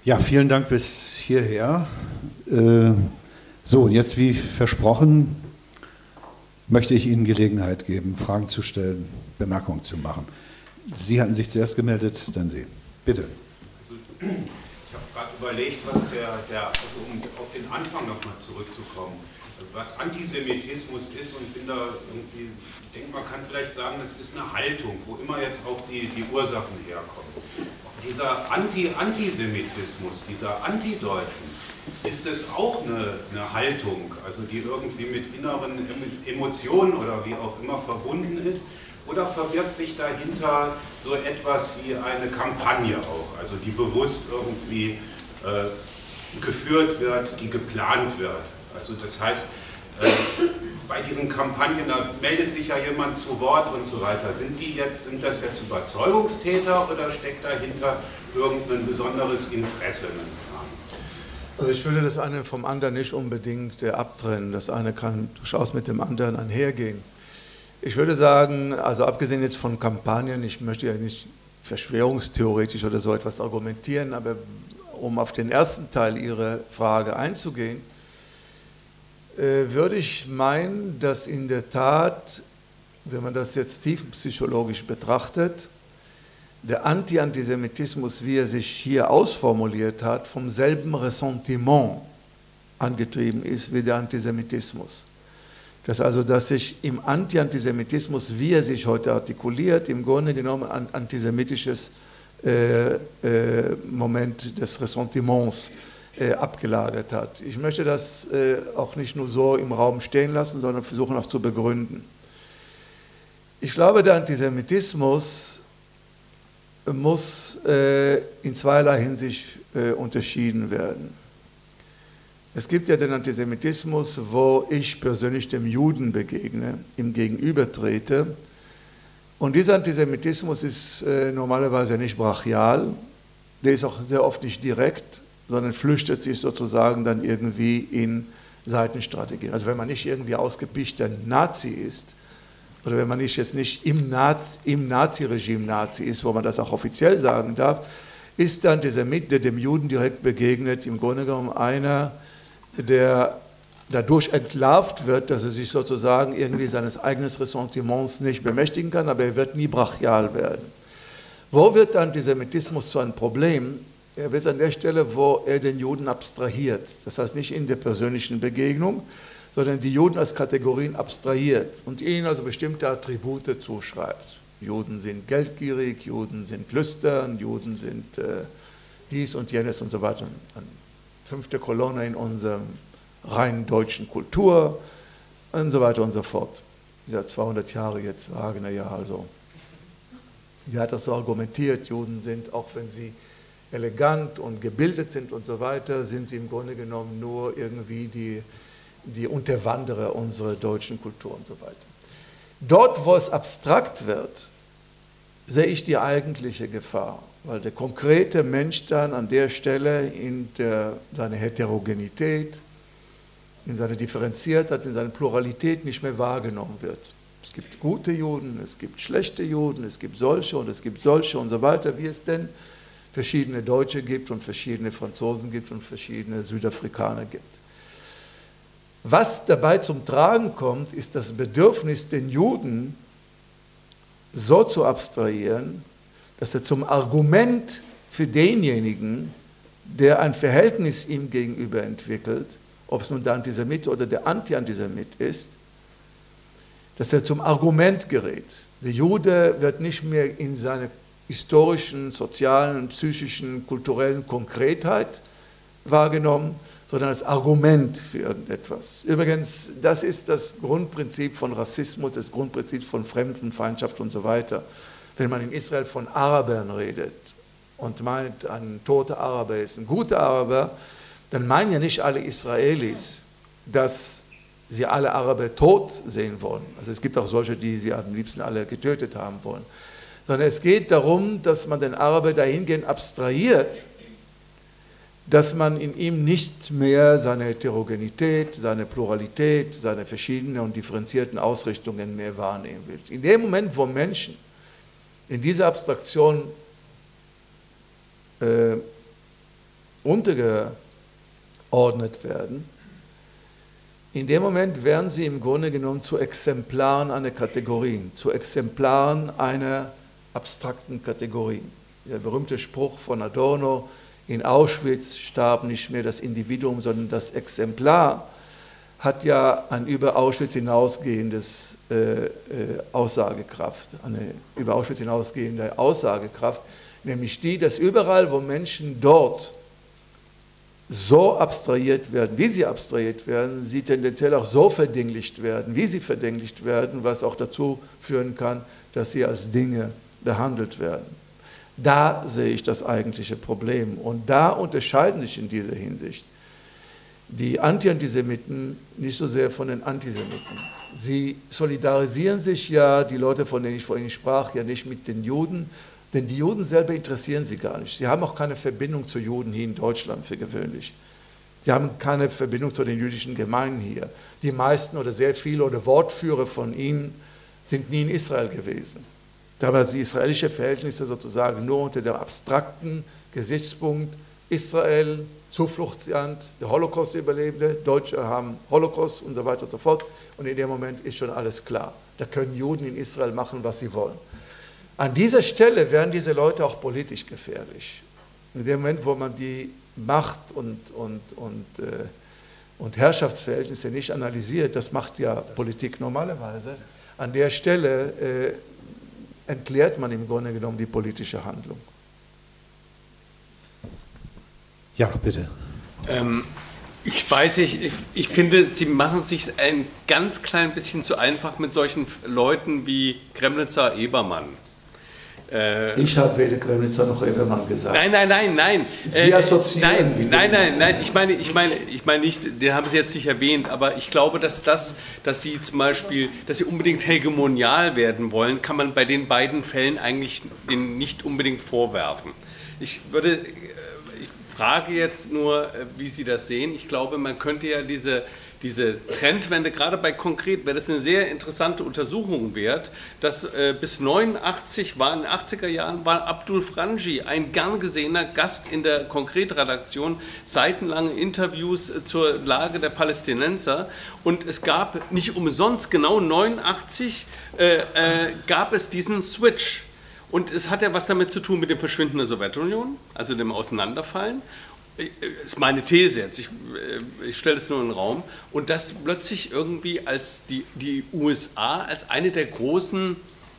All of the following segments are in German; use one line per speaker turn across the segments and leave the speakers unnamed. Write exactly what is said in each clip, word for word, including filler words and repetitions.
Ja, vielen Dank bis hierher. Äh, so, jetzt wie versprochen, möchte ich Ihnen Gelegenheit geben, Fragen zu stellen, Bemerkungen zu machen. Sie hatten sich zuerst gemeldet, dann Sie. Bitte.
Also, ich habe gerade überlegt, was der, der also um auf den Anfang nochmal zurückzukommen, was Antisemitismus ist, und bin da irgendwie, ich denke, man kann vielleicht sagen, das ist eine Haltung, wo immer jetzt auch die, die Ursachen herkommen. Dieser Anti-Antisemitismus, dieser Antideutschen, ist es auch eine, eine Haltung, also die irgendwie mit inneren Emotionen oder wie auch immer verbunden ist, oder verbirgt sich dahinter so etwas wie eine Kampagne auch, also die bewusst irgendwie äh, geführt wird, die geplant wird? Also das heißt, äh, bei diesen Kampagnen, da meldet sich ja jemand zu Wort und so weiter. Sind die jetzt, sind das jetzt Überzeugungstäter oder steckt dahinter irgendein besonderes Interesse?
Also ich würde das eine vom anderen nicht unbedingt abtrennen. Das eine kann durchaus mit dem anderen einhergehen. Ich würde sagen, also abgesehen jetzt von Kampagnen, ich möchte ja nicht verschwörungstheoretisch oder so etwas argumentieren, aber um auf den ersten Teil Ihrer Frage einzugehen, würde ich meinen, dass in der Tat, wenn man das jetzt tiefenpsychologisch betrachtet, der Anti-Antisemitismus, wie er sich hier ausformuliert hat, vom selben Ressentiment angetrieben ist wie der Antisemitismus. Das also, dass sich im Anti-Antisemitismus, wie er sich heute artikuliert, im Grunde genommen ein antisemitisches äh, äh, Moment des Ressentiments Äh, abgelagert hat. Ich möchte das äh, auch nicht nur so im Raum stehen lassen, sondern versuchen auch zu begründen. Ich glaube, der Antisemitismus muss äh, in zweierlei Hinsicht äh, unterschieden werden. Es gibt ja den Antisemitismus, wo ich persönlich dem Juden begegne, ihm gegenübertrete. Und dieser Antisemitismus ist äh, normalerweise nicht brachial, der ist auch sehr oft nicht direkt, sondern flüchtet sich sozusagen dann irgendwie in Seitenstrategien. Also wenn man nicht irgendwie ausgepichter Nazi ist, oder wenn man nicht jetzt nicht im, Nazi, im Nazi-Regime Nazi ist, wo man das auch offiziell sagen darf, ist dann dieser Antisemit, der dem Juden direkt begegnet, im Grunde genommen einer, der dadurch entlarvt wird, dass er sich sozusagen irgendwie seines eigenen Ressentiments nicht bemächtigen kann, aber er wird nie brachial werden. Wo wird der Antisemitismus zu einem Problem? Er wird an der Stelle, wo er den Juden abstrahiert, das heißt nicht in der persönlichen Begegnung, sondern die Juden als Kategorien abstrahiert und ihnen also bestimmte Attribute zuschreibt. Juden sind geldgierig, Juden sind lüstern, Juden sind äh, dies und jenes und so weiter. Eine fünfte Kolonne in unserer rein deutschen Kultur und so weiter und so fort. Ja, zweihundert Jahre jetzt Wagner, ja also. Die hat das so argumentiert, Juden sind, auch wenn sie elegant und gebildet sind und so weiter, sind sie im Grunde genommen nur irgendwie die, die Unterwanderer unserer deutschen Kultur und so weiter. Dort, wo es abstrakt wird, sehe ich die eigentliche Gefahr, weil der konkrete Mensch dann an der Stelle in der, seine Heterogenität, in seine Differenziertheit, in seine Pluralität nicht mehr wahrgenommen wird. Es gibt gute Juden, es gibt schlechte Juden, es gibt solche und es gibt solche und so weiter, wie es denn verschiedene Deutsche gibt und verschiedene Franzosen gibt und verschiedene Südafrikaner gibt. Was dabei zum Tragen kommt, ist das Bedürfnis, den Juden so zu abstrahieren, dass er zum Argument für denjenigen, der ein Verhältnis ihm gegenüber entwickelt, ob es nun der Antisemit oder der Anti-Antisemit ist, dass er zum Argument gerät. Der Jude wird nicht mehr in seiner historischen, sozialen, psychischen, kulturellen Konkretheit wahrgenommen, sondern als Argument für irgendetwas. Übrigens, das ist das Grundprinzip von Rassismus, das Grundprinzip von Fremdenfeindschaft und so weiter. Wenn man in Israel von Arabern redet und meint, ein toter Araber ist ein guter Araber, dann meinen ja nicht alle Israelis, dass sie alle Araber tot sehen wollen. Also es gibt auch solche, die sie am liebsten alle getötet haben wollen. Sondern es geht darum, dass man den Araber dahingehend abstrahiert, dass man in ihm nicht mehr seine Heterogenität, seine Pluralität, seine verschiedenen und differenzierten Ausrichtungen mehr wahrnehmen will. In dem Moment, wo Menschen in dieser Abstraktion äh, untergeordnet werden, in dem Moment werden sie im Grunde genommen zu Exemplaren einer Kategorie, zu Exemplaren einer abstrakten Kategorie. Der berühmte Spruch von Adorno, in Auschwitz starb nicht mehr das Individuum, sondern das Exemplar, hat ja ein über Auschwitz hinausgehendes äh, äh, Aussagekraft, eine über Auschwitz hinausgehende Aussagekraft, nämlich die, dass überall, wo Menschen dort so abstrahiert werden, wie sie abstrahiert werden, sie tendenziell auch so verdinglicht werden, wie sie verdinglicht werden, was auch dazu führen kann, dass sie als Dinge behandelt werden. Da sehe ich das eigentliche Problem und da unterscheiden sich in dieser Hinsicht die Anti-Antisemiten nicht so sehr von den Antisemiten. Sie solidarisieren sich ja, die Leute, von denen ich vorhin sprach, ja nicht mit den Juden, denn die Juden selber interessieren sie gar nicht. Sie haben auch keine Verbindung zu Juden hier in Deutschland für gewöhnlich. Sie haben keine Verbindung zu den jüdischen Gemeinden hier. Die meisten oder sehr viele oder Wortführer von ihnen sind nie in Israel gewesen. Da haben die israelischen Verhältnisse sozusagen nur unter dem abstrakten Gesichtspunkt Israel, Zufluchtsland, der Holocaust-Überlebende, Deutsche haben Holocaust und so weiter und so fort. Und in dem Moment ist schon alles klar. Da können Juden in Israel machen, was sie wollen. An dieser Stelle werden diese Leute auch politisch gefährlich. In dem Moment, wo man die Macht- und, und, und, äh, und Herrschaftsverhältnisse nicht analysiert, das macht ja Politik normalerweise, an der Stelle äh, entleert man im Grunde genommen die politische Handlung.
Ja, bitte.
Ähm, ich weiß nicht, ich, ich finde, Sie machen es sich ein ganz klein bisschen zu einfach mit solchen Leuten wie Kremnitzer, Ebermann.
Äh, ich habe weder Kremnitzer noch Ebermann gesagt.
Nein, nein, nein, nein.
Sie assoziieren
nein,
mit
nein, nein, nein. Ich meine, ich meine, ich meine nicht, den haben Sie jetzt nicht erwähnt, aber ich glaube, dass das, dass Sie zum Beispiel, dass Sie unbedingt hegemonial werden wollen, kann man bei den beiden Fällen eigentlich denen nicht unbedingt vorwerfen. Ich würde Frage jetzt nur, wie Sie das sehen. Ich glaube, man könnte ja diese, diese Trendwende, gerade bei Konkret, wäre das eine sehr interessante Untersuchung wert, dass äh, bis neunundachtzig, war in den achtziger Jahren, war Abdul Franji ein gern gesehener Gast in der Konkret-Redaktion, seitenlange Interviews zur Lage der Palästinenser und es gab nicht umsonst, genau neunundachtzig, äh, äh, gab es diesen Switch. Und es hat ja was damit zu tun mit dem Verschwinden der Sowjetunion, also dem Auseinanderfallen. Das ist meine These jetzt, ich, ich stelle es nur in den Raum. Und dass plötzlich irgendwie als die, die U S A als eine der großen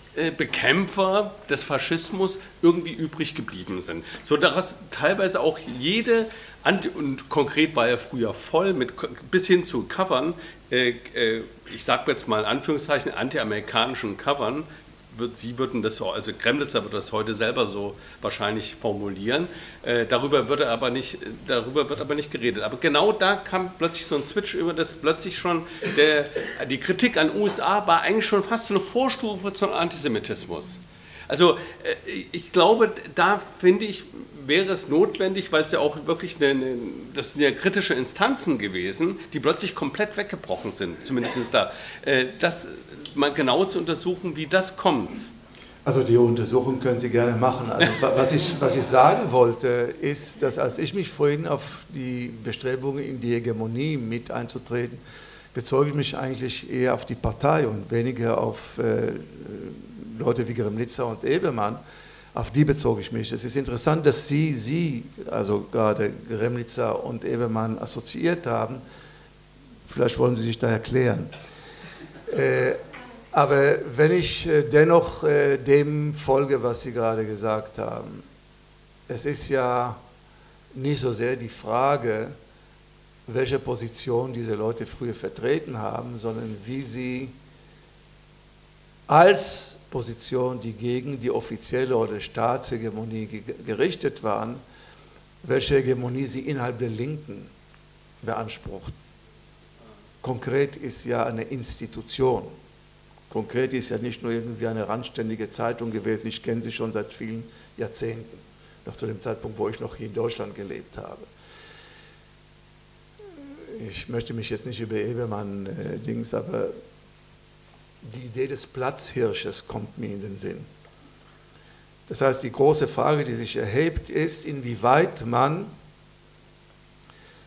Bekämpfer des Faschismus irgendwie übrig geblieben sind. So dass teilweise auch jede, Anti- und Konkret war ja früher voll, mit, bis hin zu Covern, äh, äh, ich sage jetzt mal in Anführungszeichen, antiamerikanischen Covern, Sie würden das, also Kremnitzer wird das heute selber so wahrscheinlich formulieren. Äh, darüber, wird aber nicht, darüber wird aber nicht geredet. Aber genau da kam plötzlich so ein Switch über, das plötzlich schon, der, die Kritik an U S A war eigentlich schon fast so eine Vorstufe zum Antisemitismus. Also äh, ich glaube, da finde ich, wäre es notwendig, weil es ja auch wirklich eine, eine, das sind ja kritische Instanzen gewesen, die plötzlich komplett weggebrochen sind, zumindest da. Äh, das mal genau zu untersuchen, wie das kommt.
Also die Untersuchung können Sie gerne machen. Also was ich, was ich sagen wollte, ist, dass als ich mich vorhin auf die Bestrebungen in die Hegemonie mit einzutreten, bezog ich mich eigentlich eher auf die Partei und weniger auf äh, Leute wie Gremnitzer und Ebermann. Auf die bezog ich mich. Es ist interessant, dass Sie, Sie, also gerade Gremnitzer und Ebermann assoziiert haben. Vielleicht wollen Sie sich da erklären. Äh, Aber wenn ich dennoch dem folge, was Sie gerade gesagt haben, es ist ja nicht so sehr die Frage, welche Position diese Leute früher vertreten haben, sondern wie sie als Position, die gegen die offizielle oder Staatshegemonie gerichtet waren, welche Hegemonie sie innerhalb der Linken beanspruchten. Konkret ist ja eine Institution. Konkret ist ja nicht nur irgendwie eine randständige Zeitung gewesen, ich kenne sie schon seit vielen Jahrzehnten, noch zu dem Zeitpunkt, wo ich noch hier in Deutschland gelebt habe. Ich möchte mich jetzt nicht über Ebermann äh, Dings, aber die Idee des Platzhirsches kommt mir in den Sinn. Das heißt, die große Frage, die sich erhebt, ist, inwieweit man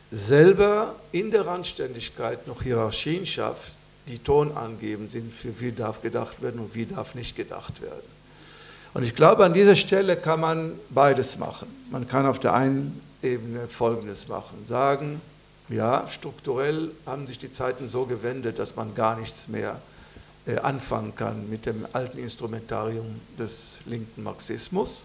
selber in der Randständigkeit noch Hierarchien schafft, die tonangebend sind, für wie darf gedacht werden und wie darf nicht gedacht werden. Und ich glaube, an dieser Stelle kann man beides machen. Man kann auf der einen Ebene Folgendes machen, sagen, ja, strukturell haben sich die Zeiten so gewendet, dass man gar nichts mehr äh, anfangen kann mit dem alten Instrumentarium des linken Marxismus.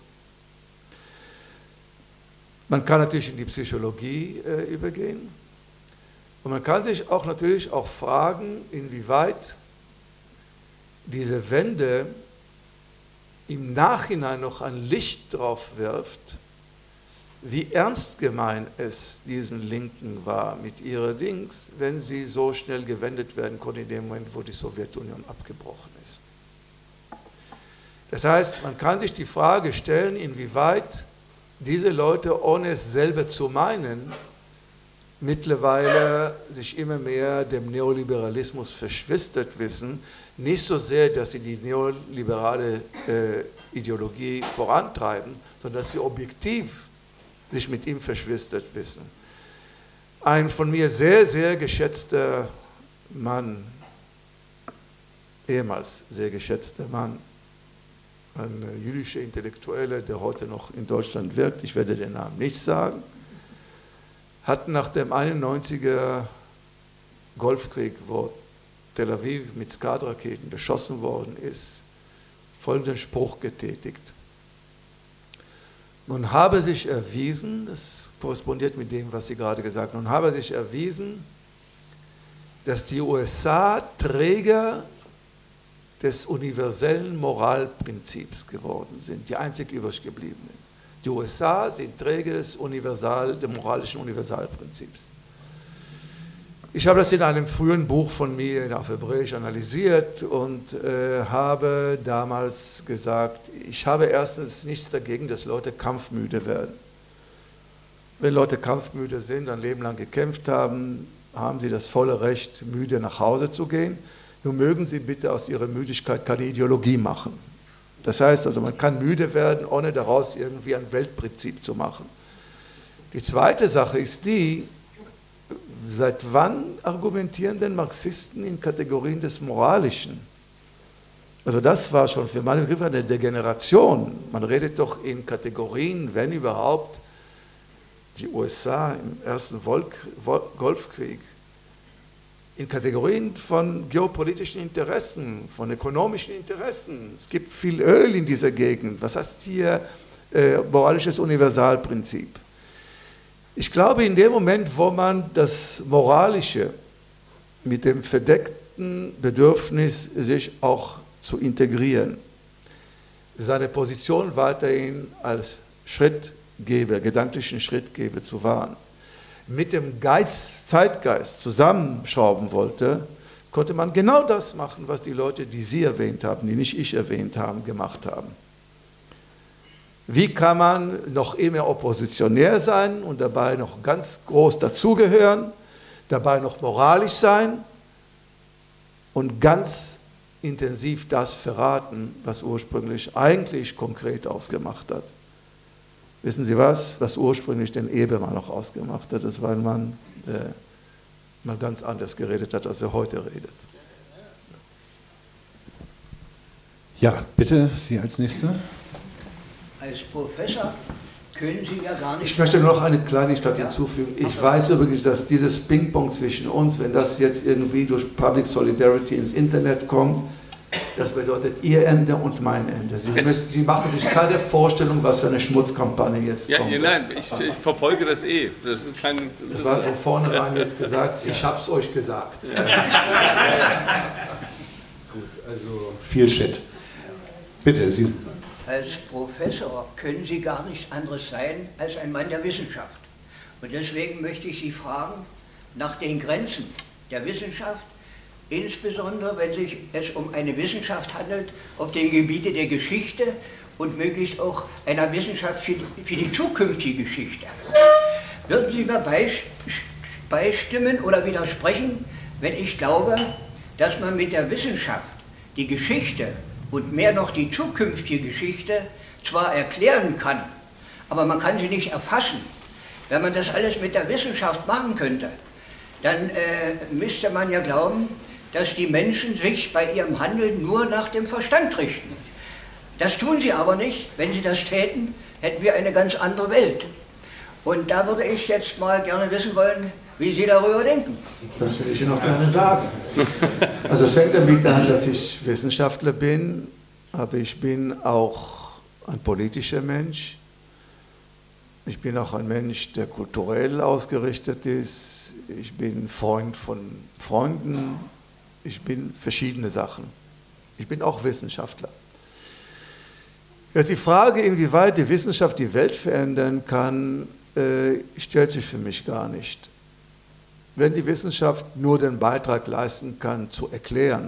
Man kann natürlich in die Psychologie äh, übergehen und man kann sich auch natürlich auch fragen, inwieweit diese Wende im Nachhinein noch ein Licht drauf wirft, wie ernst gemeint es diesen Linken war mit ihrer Dings, wenn sie so schnell gewendet werden konnte in dem Moment, wo die Sowjetunion abgebrochen ist. Das heißt, man kann sich die Frage stellen, inwieweit diese Leute, ohne es selber zu meinen, mittlerweile sich immer mehr dem Neoliberalismus verschwistert wissen, nicht so sehr, dass sie die neoliberale äh, Ideologie vorantreiben, sondern dass sie objektiv sich mit ihm verschwistert wissen. Ein von mir sehr, sehr geschätzter Mann, ehemals sehr geschätzter Mann, ein jüdischer Intellektueller, der heute noch in Deutschland wirkt, ich werde den Namen nicht sagen, hat nach dem einundneunziger Golfkrieg, wo Tel Aviv mit Scud-Raketen beschossen worden ist, folgenden Spruch getätigt. Nun habe sich erwiesen, das korrespondiert mit dem, was Sie gerade gesagt haben, nun habe sich erwiesen, dass die U S A Träger des universellen Moralprinzips geworden sind, die einzig übrig gebliebenen. Die U S A sind Träger des, Universal, des moralischen Universalprinzips. Ich habe das in einem frühen Buch von mir auf Hebräisch analysiert und äh, habe damals gesagt, ich habe erstens nichts dagegen, dass Leute kampfmüde werden. Wenn Leute kampfmüde sind, ein Leben lang gekämpft haben, haben sie das volle Recht, müde nach Hause zu gehen. Nur mögen sie bitte aus ihrer Müdigkeit keine Ideologie machen. Das heißt also, man kann müde werden, ohne daraus irgendwie ein Weltprinzip zu machen. Die zweite Sache ist die, seit wann argumentieren denn Marxisten in Kategorien des Moralischen? Also das war schon für meine Begriffe eine Degeneration. Man redet doch in Kategorien, wenn überhaupt, die U S A im ersten Golfkrieg, in Kategorien von geopolitischen Interessen, von ökonomischen Interessen. Es gibt viel Öl in dieser Gegend. Was heißt hier äh, moralisches Universalprinzip? Ich glaube, in dem Moment, wo man das Moralische mit dem verdeckten Bedürfnis, sich auch zu integrieren, seine Position weiterhin als Schrittgeber, gedanklichen Schrittgeber zu wahren, mit dem Geist, Zeitgeist zusammenschrauben wollte, konnte man genau das machen, was die Leute, die Sie erwähnt haben, die nicht ich erwähnt haben, gemacht haben. Wie kann man noch immer oppositionär sein und dabei noch ganz groß dazugehören, dabei noch moralisch sein und ganz intensiv das verraten, was ursprünglich eigentlich konkret ausgemacht hat? Wissen Sie was, was ursprünglich den Ebermann noch ausgemacht hat? Das war ein Mann, der mal ganz anders geredet hat, als er heute redet.
Ja, bitte, Sie als Nächster.
Als Professor können Sie ja gar nicht...
Ich möchte nur noch eine Kleinigkeit hinzufügen. Ich weiß übrigens, dass dieses Ping-Pong zwischen uns, wenn das jetzt irgendwie durch Public Solidarity ins Internet kommt, das bedeutet Ihr Ende und mein Ende. Sie, müssen, Sie machen sich keine Vorstellung, was für eine Schmutzkampagne jetzt
ja,
kommt.
Ja, nein, ich, ich verfolge das eh. Das, ist kein,
das, das war von vornherein jetzt gesagt, ich habe es euch gesagt.
Ja. Gut, also viel Shit. Bitte, Sie...
Als Professor können Sie gar nichts anderes sein als ein Mann der Wissenschaft. Und deswegen möchte ich Sie fragen nach den Grenzen der Wissenschaft, insbesondere wenn sich es um eine Wissenschaft handelt auf dem Gebiete der Geschichte und möglichst auch einer Wissenschaft für die, für die zukünftige Geschichte. Würden Sie mir beistimmen oder widersprechen, wenn ich glaube, dass man mit der Wissenschaft die Geschichte und mehr noch die zukünftige Geschichte zwar erklären kann, aber man kann sie nicht erfassen. wenn man das alles mit der Wissenschaft machen könnte, dann äh, müsste man ja glauben, dass die Menschen sich bei ihrem Handeln nur nach dem Verstand richten. Das tun sie aber nicht. Wenn sie das täten, hätten wir eine ganz andere Welt. Und da würde ich jetzt mal gerne wissen wollen, wie Sie darüber denken.
Das will ich Ihnen auch gerne sagen. Also es fängt damit an, dass ich Wissenschaftler bin, aber ich bin auch ein politischer Mensch. Ich bin auch ein Mensch, der kulturell ausgerichtet ist. Ich bin Freund von Freunden. Ich bin verschiedene Sachen. Ich bin auch Wissenschaftler. Jetzt die Frage, inwieweit die Wissenschaft die Welt verändern kann, äh, stellt sich für mich gar nicht. Wenn die Wissenschaft nur den Beitrag leisten kann, zu erklären,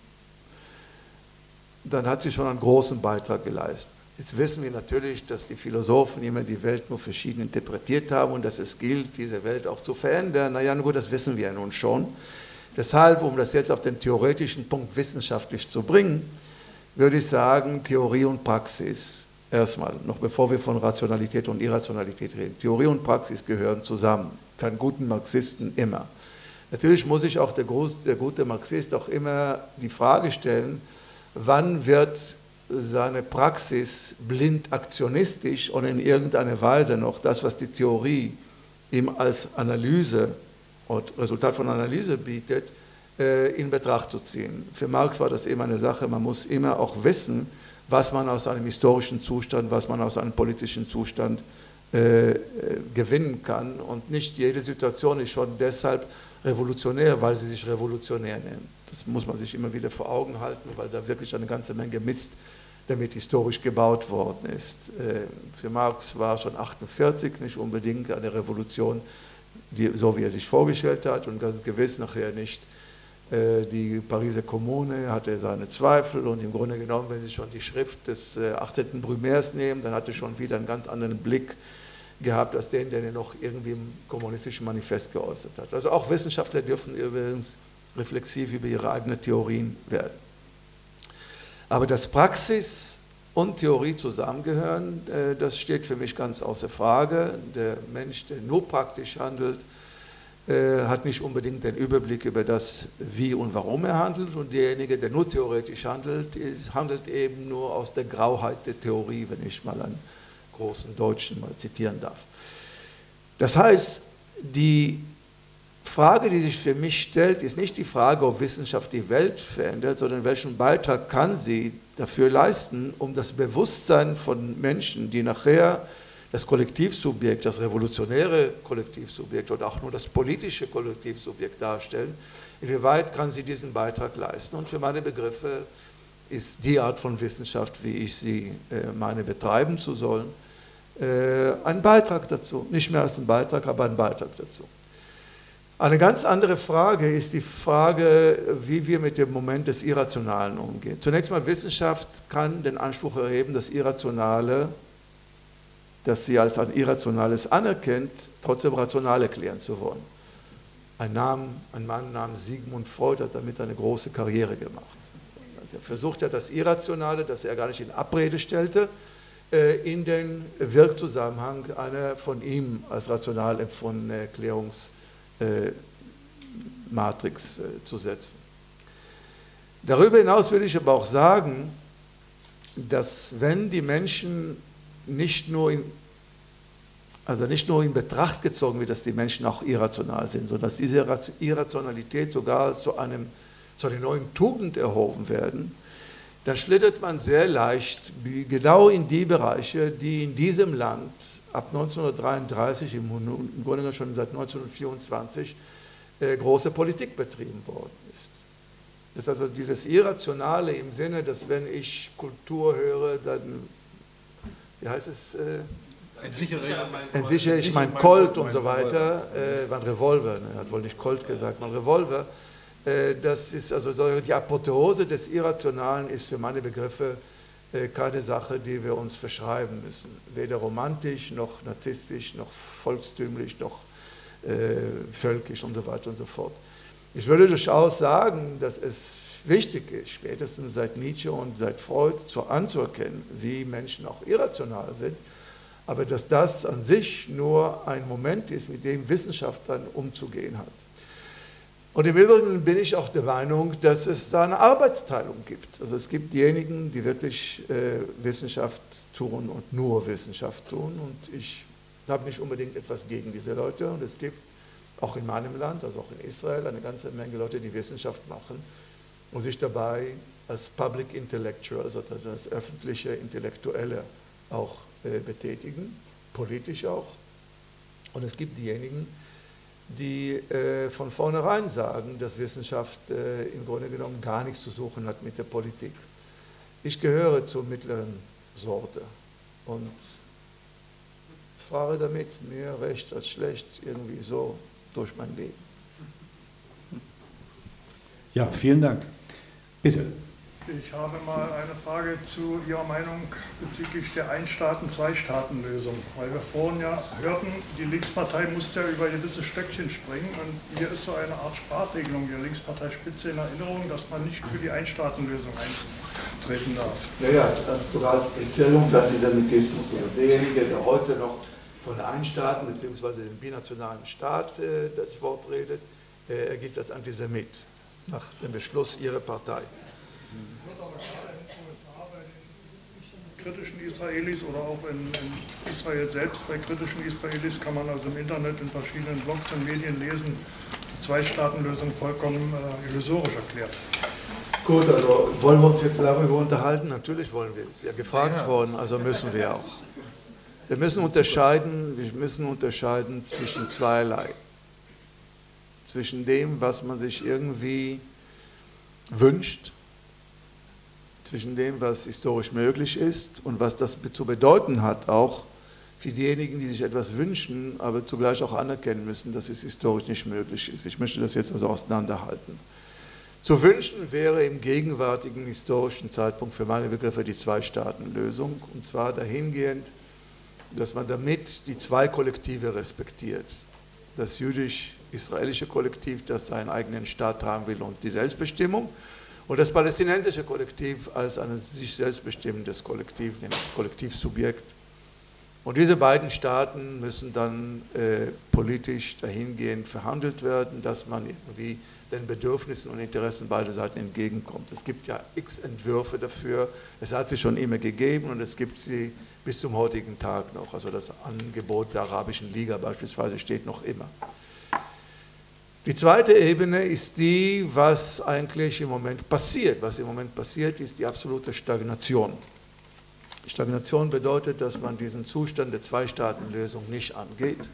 dann hat sie schon einen großen Beitrag geleistet. Jetzt wissen wir natürlich, dass die Philosophen immer die Welt nur verschieden interpretiert haben und dass es gilt, diese Welt auch zu verändern. Na ja, gut, das wissen wir ja nun schon. Deshalb, um das jetzt auf den theoretischen Punkt wissenschaftlich zu bringen, würde ich sagen, Theorie und Praxis, erstmal, noch bevor wir von Rationalität und Irrationalität reden, Theorie und Praxis gehören zusammen, für einen guten Marxisten immer. Natürlich muss sich auch der, der gute Marxist auch immer die Frage stellen, wann wird seine Praxis blind aktionistisch und in irgendeiner Weise noch das, was die Theorie ihm als Analyse und Resultat von Analyse bietet, in Betracht zu ziehen. Für Marx war das immer eine Sache, man muss immer auch wissen, was man aus einem historischen Zustand, was man aus einem politischen Zustand äh, gewinnen kann und nicht jede Situation ist schon deshalb revolutionär, weil sie sich revolutionär nennt. Das muss man sich immer wieder vor Augen halten, weil da wirklich eine ganze Menge Mist damit historisch gebaut worden ist. Äh, für Marx war schon achtundvierzig nicht unbedingt eine Revolution, die, so wie er sich vorgestellt hat und ganz gewiss nachher nicht. Die Pariser Kommune hatte seine Zweifel und im Grunde genommen, wenn Sie schon die Schrift des achtzehnten Brumaires nehmen, dann hatte schon wieder einen ganz anderen Blick gehabt als den, den er noch irgendwie im kommunistischen Manifest geäußert hat. Also auch Wissenschaftler dürfen übrigens reflexiv über ihre eigenen Theorien werden. Aber dass Praxis und Theorie zusammengehören, das steht für mich ganz außer Frage. Der Mensch, der nur praktisch handelt, hat nicht unbedingt den Überblick über das, wie und warum er handelt und derjenige, der nur theoretisch handelt, handelt eben nur aus der Grauheit der Theorie, wenn ich mal einen großen Deutschen mal zitieren darf. Das heißt, die Frage, die sich für mich stellt, ist nicht die Frage, ob Wissenschaft die Welt verändert, sondern welchen Beitrag kann sie dafür leisten, um das Bewusstsein von Menschen, die nachher das Kollektivsubjekt, das revolutionäre Kollektivsubjekt oder auch nur das politische Kollektivsubjekt darstellen, inwieweit kann sie diesen Beitrag leisten? Und für meine Begriffe ist die Art von Wissenschaft, wie ich sie äh, meine, betreiben zu sollen, äh, ein Beitrag dazu. Nicht mehr als ein Beitrag, aber ein Beitrag dazu. Eine ganz andere Frage ist die Frage, wie wir mit dem Moment des Irrationalen umgehen. Zunächst mal, Wissenschaft kann den Anspruch erheben, das Irrationale, das sie als ein Irrationales anerkennt, trotzdem rational erklären zu wollen. Ein, Name, ein Mann namens Sigmund Freud hat damit eine große Karriere gemacht. Er versucht ja das Irrationale, das er gar nicht in Abrede stellte, in den Wirkzusammenhang einer von ihm als rational empfundenen Erklärungsmatrix zu setzen. Darüber hinaus will ich aber auch sagen, dass wenn die Menschen nicht nur in, also nicht nur in Betracht gezogen wird, dass die Menschen auch irrational sind, sondern dass diese Irrationalität sogar zu, einem, zu einer neuen Tugend erhoben werden, dann schlittert man sehr leicht genau in die Bereiche, die in diesem Land ab neunzehnhundertdreiunddreißig, im Grunde genommen schon seit neunzehnhundertvierundzwanzig, äh, große Politik betrieben worden ist. Das ist also dieses Irrationale im Sinne, dass wenn ich Kultur höre, dann wie heißt es? Äh, Entsichere ich mein Colt und so weiter, äh, mein Revolver, ne, er hat wohl nicht Colt gesagt, mein Revolver. Äh, das ist also die Apotheose des Irrationalen ist für meine Begriffe äh, keine Sache, die wir uns verschreiben müssen. Weder romantisch, noch narzisstisch, noch volkstümlich, noch äh, völkisch und so weiter und so fort. Ich würde durchaus sagen, dass es wichtig ist, spätestens seit Nietzsche und seit Freud zu anzuerkennen, wie Menschen auch irrational sind, aber dass das an sich nur ein Moment ist, mit dem Wissenschaft dann umzugehen hat. Und im Übrigen bin ich auch der Meinung, dass es da eine Arbeitsteilung gibt. Also es gibt diejenigen, die wirklich äh, Wissenschaft tun und nur Wissenschaft tun. Und ich habe nicht unbedingt etwas gegen diese Leute. Und es gibt auch in meinem Land, also auch in Israel, eine ganze Menge Leute, die Wissenschaft machen und sich dabei als Public Intellectuals, also als öffentliche Intellektuelle auch äh, betätigen, politisch auch. Und es gibt diejenigen, die äh, von vornherein sagen, dass Wissenschaft äh, im Grunde genommen gar nichts zu suchen hat mit der Politik. Ich gehöre zur mittleren Sorte und fahre damit mehr recht als schlecht irgendwie so durch mein Leben.
Ja, vielen Dank. Bitte.
Ich habe mal eine Frage zu Ihrer Meinung bezüglich der Ein-Staaten-Zwei-Staaten-Lösung. Weil wir vorhin ja hörten, die Linkspartei musste ja über gewisse Stöckchen springen und hier ist so eine Art Sprachregelung der Linksparteispitze in Erinnerung, dass man nicht für die Ein-Staaten-Lösung eintreten darf.
Ja, ja, als sogar als Kriterium für Antisemitismus. Also derjenige, der heute noch von der Ein-Staaten- bzw. dem binationalen Staat äh, das Wort redet, äh, er gilt als Antisemit nach dem Beschluss Ihrer Partei.
Wird aber gerade in den U S A bei den kritischen Israelis oder auch in, in Israel selbst bei kritischen Israelis kann man also im Internet in verschiedenen Blogs und Medien lesen, die Zwei-Staaten-Lösung vollkommen äh, illusorisch erklärt.
Gut, also wollen wir uns jetzt darüber unterhalten? Natürlich wollen wir. Es ist ja gefragt ja. worden, also müssen wir auch. Wir müssen unterscheiden, wir müssen unterscheiden zwischen zweierlei. Zwischen dem, was man sich irgendwie wünscht, zwischen dem, was historisch möglich ist und was das zu bedeuten hat, auch für diejenigen, die sich etwas wünschen, aber zugleich auch anerkennen müssen, dass es historisch nicht möglich ist. Ich möchte das jetzt also auseinanderhalten. Zu wünschen wäre im gegenwärtigen historischen Zeitpunkt für meine Begriffe die Zwei-Staaten-Lösung, und zwar dahingehend, dass man damit die zwei Kollektive respektiert. Das jüdisch-israelische Kollektiv, das seinen eigenen Staat haben will und die Selbstbestimmung, und das palästinensische Kollektiv als ein sich selbstbestimmendes Kollektiv, nämlich Kollektivsubjekt. Und diese beiden Staaten müssen dann äh, politisch dahingehend verhandelt werden, dass man irgendwie den Bedürfnissen und Interessen beider Seiten entgegenkommt. Es gibt ja x Entwürfe dafür, es hat sie schon immer gegeben und es gibt sie bis zum heutigen Tag noch. Also das Angebot der Arabischen Liga beispielsweise steht noch immer. Die zweite Ebene ist die, was eigentlich im Moment passiert. Was im Moment passiert, ist die absolute Stagnation. Stagnation bedeutet, dass man diesen Zustand der Zwei-Staaten-Lösung nicht angeht.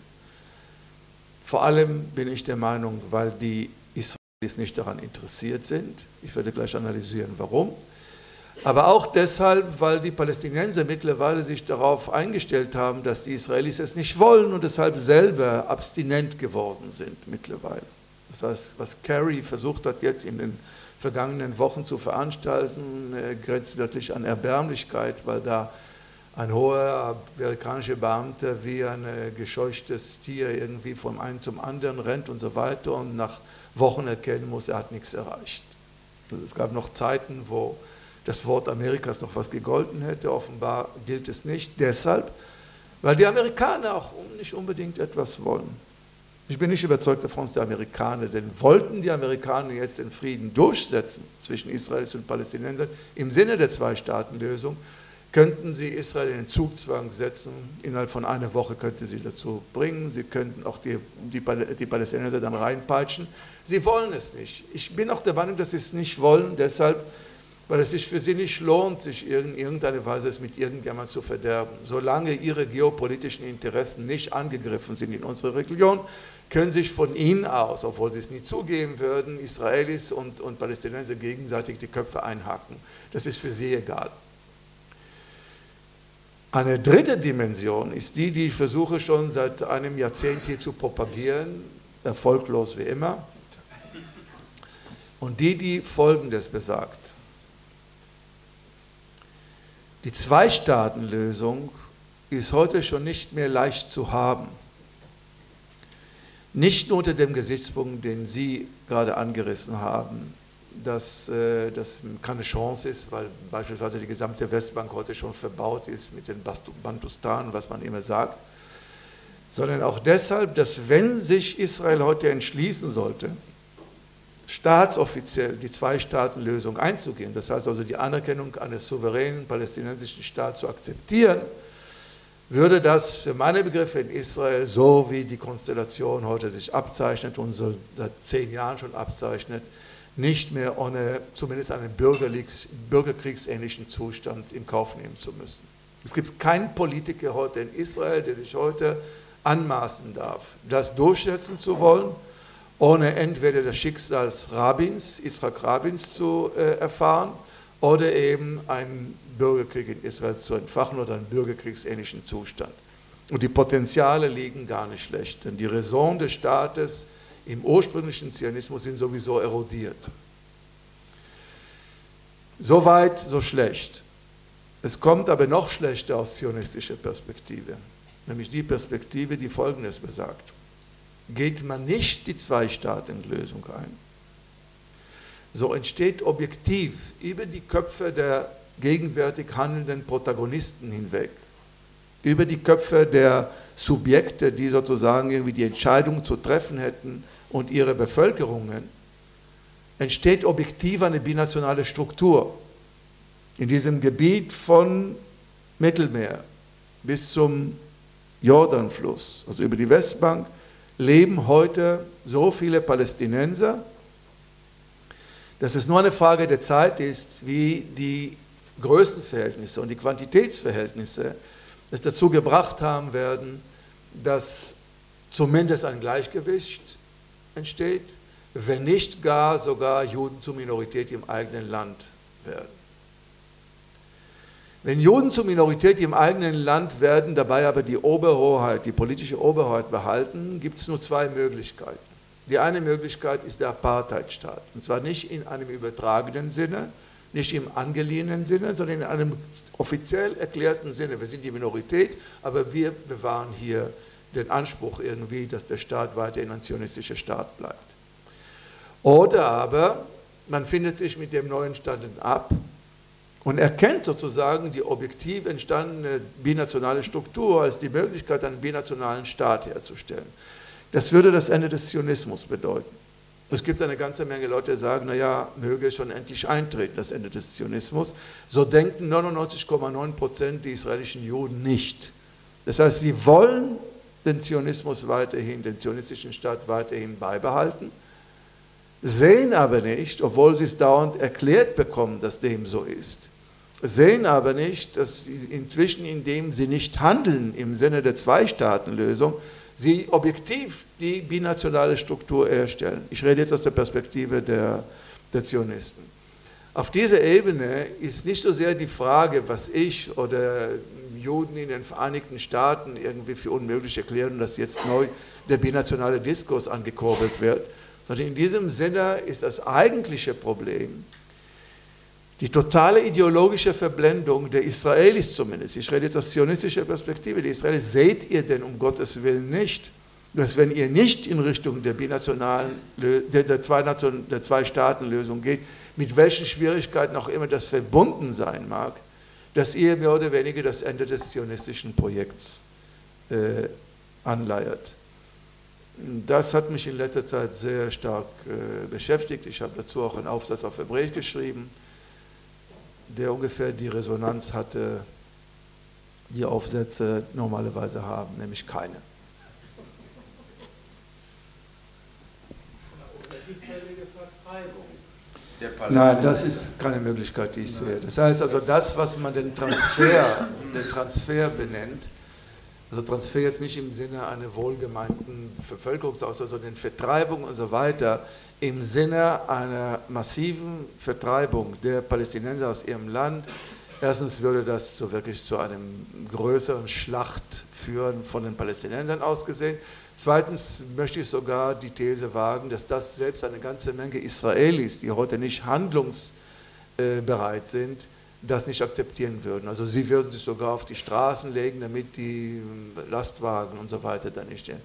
Vor allem bin ich der Meinung, weil die Israelis nicht daran interessiert sind. Ich werde gleich analysieren, warum. Aber auch deshalb, weil die Palästinenser mittlerweile sich darauf eingestellt haben, dass die Israelis es nicht wollen und deshalb selber abstinent geworden sind mittlerweile. Das heißt, was Kerry versucht hat, jetzt in den vergangenen Wochen zu veranstalten, grenzt wirklich an Erbärmlichkeit, weil da ein hoher amerikanischer Beamter wie ein gescheuchtes Tier irgendwie vom einen zum anderen rennt und so weiter und nach Wochen erkennen muss, er hat nichts erreicht. Also es gab noch Zeiten, wo das Wort Amerikas noch was gegolten hätte, offenbar gilt es nicht, deshalb, weil die Amerikaner auch nicht unbedingt etwas wollen. Ich bin nicht überzeugt davon, dass die Amerikaner, denn wollten die Amerikaner jetzt den Frieden durchsetzen zwischen Israelis und Palästinensern im Sinne der Zwei-Staaten-Lösung, könnten sie Israel in den Zugzwang setzen, innerhalb von einer Woche könnte sie dazu bringen, sie könnten auch die, die, die Palästinenser dann reinpeitschen. Sie wollen es nicht. Ich bin auch der Meinung, dass sie es nicht wollen, deshalb, weil es sich für sie nicht lohnt, sich in irgendeiner Weise es mit irgendjemandem zu verderben. Solange ihre geopolitischen Interessen nicht angegriffen sind in unserer Region, können sich von ihnen aus, obwohl sie es nie zugeben würden, Israelis und, und Palästinenser gegenseitig die Köpfe einhacken. Das ist für sie egal. Eine dritte Dimension ist die, die ich versuche schon seit einem Jahrzehnt hier zu propagieren, erfolglos wie immer, und die, die Folgendes besagt. Die Zwei-Staaten-Lösung ist heute schon nicht mehr leicht zu haben. Nicht nur unter dem Gesichtspunkt, den Sie gerade angerissen haben, dass äh, das keine Chance ist, weil beispielsweise die gesamte Westbank heute schon verbaut ist mit den Bantustanen, was man immer sagt, sondern auch deshalb, dass wenn sich Israel heute entschließen sollte, staatsoffiziell die Zwei-Staaten-Lösung einzugehen, das heißt also die Anerkennung eines souveränen palästinensischen Staates zu akzeptieren, würde das für meine Begriffe in Israel, so wie die Konstellation heute sich abzeichnet und so seit zehn Jahren schon abzeichnet, nicht mehr ohne zumindest einen bürgerkriegsähnlichen Zustand in Kauf nehmen zu müssen. Es gibt keinen Politiker heute in Israel, der sich heute anmaßen darf, das durchsetzen zu wollen, ohne entweder das Schicksal Rabins, Yitzhak Rabins zu äh, erfahren oder eben einen Bürgerkrieg in Israel zu entfachen oder einen bürgerkriegsähnlichen Zustand. Und die Potenziale liegen gar nicht schlecht, denn die Raison des Staates im ursprünglichen Zionismus sind sowieso erodiert. So weit, so schlecht. Es kommt aber noch schlechter aus zionistischer Perspektive, nämlich die Perspektive, die Folgendes besagt. Geht man nicht die Zwei-Staaten-Lösung ein, so entsteht objektiv über die Köpfe der gegenwärtig handelnden Protagonisten hinweg, über die Köpfe der Subjekte, die sozusagen irgendwie die Entscheidung zu treffen hätten und ihre Bevölkerungen, entsteht objektiv eine binationale Struktur. In diesem Gebiet von Mittelmeer bis zum Jordanfluss, also über die Westbank, leben heute so viele Palästinenser, dass es nur eine Frage der Zeit ist, wie die Größenverhältnisse und die Quantitätsverhältnisse es dazu gebracht haben werden, dass zumindest ein Gleichgewicht entsteht, wenn nicht gar sogar Juden zur Minorität im eigenen Land werden. Wenn Juden zur Minorität im eigenen Land werden, dabei aber die Oberhoheit, die politische Oberhoheit behalten, gibt es nur zwei Möglichkeiten. Die eine Möglichkeit ist der Apartheidstaat, und zwar nicht in einem übertragenen Sinne, nicht im angeliehenen Sinne, sondern in einem offiziell erklärten Sinne. Wir sind die Minorität, aber wir bewahren hier den Anspruch irgendwie, dass der Staat weiterhin ein zionistischer Staat bleibt. Oder aber man findet sich mit dem neuen Staat ab und erkennt sozusagen die objektiv entstandene binationale Struktur als die Möglichkeit, einen binationalen Staat herzustellen. Das würde das Ende des Zionismus bedeuten. Es gibt eine ganze Menge Leute, die sagen, naja, möge es schon endlich eintreten, das Ende des Zionismus. So denken neunundneunzig Komma neun Prozent der israelischen Juden nicht. Das heißt, sie wollen den Zionismus weiterhin, den zionistischen Staat weiterhin beibehalten, sehen aber nicht, obwohl sie es dauernd erklärt bekommen, dass dem so ist, sehen aber nicht, dass inzwischen, indem sie nicht handeln im Sinne der Zwei-Staaten-Lösung, sie objektiv die binationale Struktur herstellen. Ich rede jetzt aus der Perspektive der, der Zionisten. Auf dieser Ebene ist nicht so sehr die Frage, was ich oder Juden in den Vereinigten Staaten irgendwie für unmöglich erklären, dass jetzt neu der binationale Diskurs angekurbelt wird, sondern in diesem Sinne ist das eigentliche Problem die totale ideologische Verblendung der Israelis zumindest. Ich rede jetzt aus zionistischer Perspektive. Die Israelis, seht ihr denn um Gottes Willen nicht, dass wenn ihr nicht in Richtung der binationalen, der, der Zwei-Staaten-Lösung geht, mit welchen Schwierigkeiten auch immer das verbunden sein mag, dass ihr mehr oder weniger das Ende des zionistischen Projekts äh, anleiert. Das hat mich in letzter Zeit sehr stark äh, beschäftigt. Ich habe dazu auch einen Aufsatz auf Hebräisch geschrieben, der ungefähr die Resonanz hatte, die Aufsätze normalerweise haben, nämlich keine. Nein, das ist keine Möglichkeit, die ich sehe. Das heißt also, das, was man den Transfer, den Transfer benennt, also Transfer jetzt nicht im Sinne einer wohlgemeinten Bevölkerungsaustausch, sondern Vertreibung und so weiter, im Sinne einer massiven Vertreibung der Palästinenser aus ihrem Land. Erstens würde das so wirklich zu einem größeren Schlacht führen, von den Palästinensern aus gesehen. Zweitens möchte ich sogar die These wagen, dass das selbst eine ganze Menge Israelis, die heute nicht handlungsbereit sind, das nicht akzeptieren würden. Also sie würden sich sogar auf die Straßen legen, damit die Lastwagen und so weiter dann nicht stehen.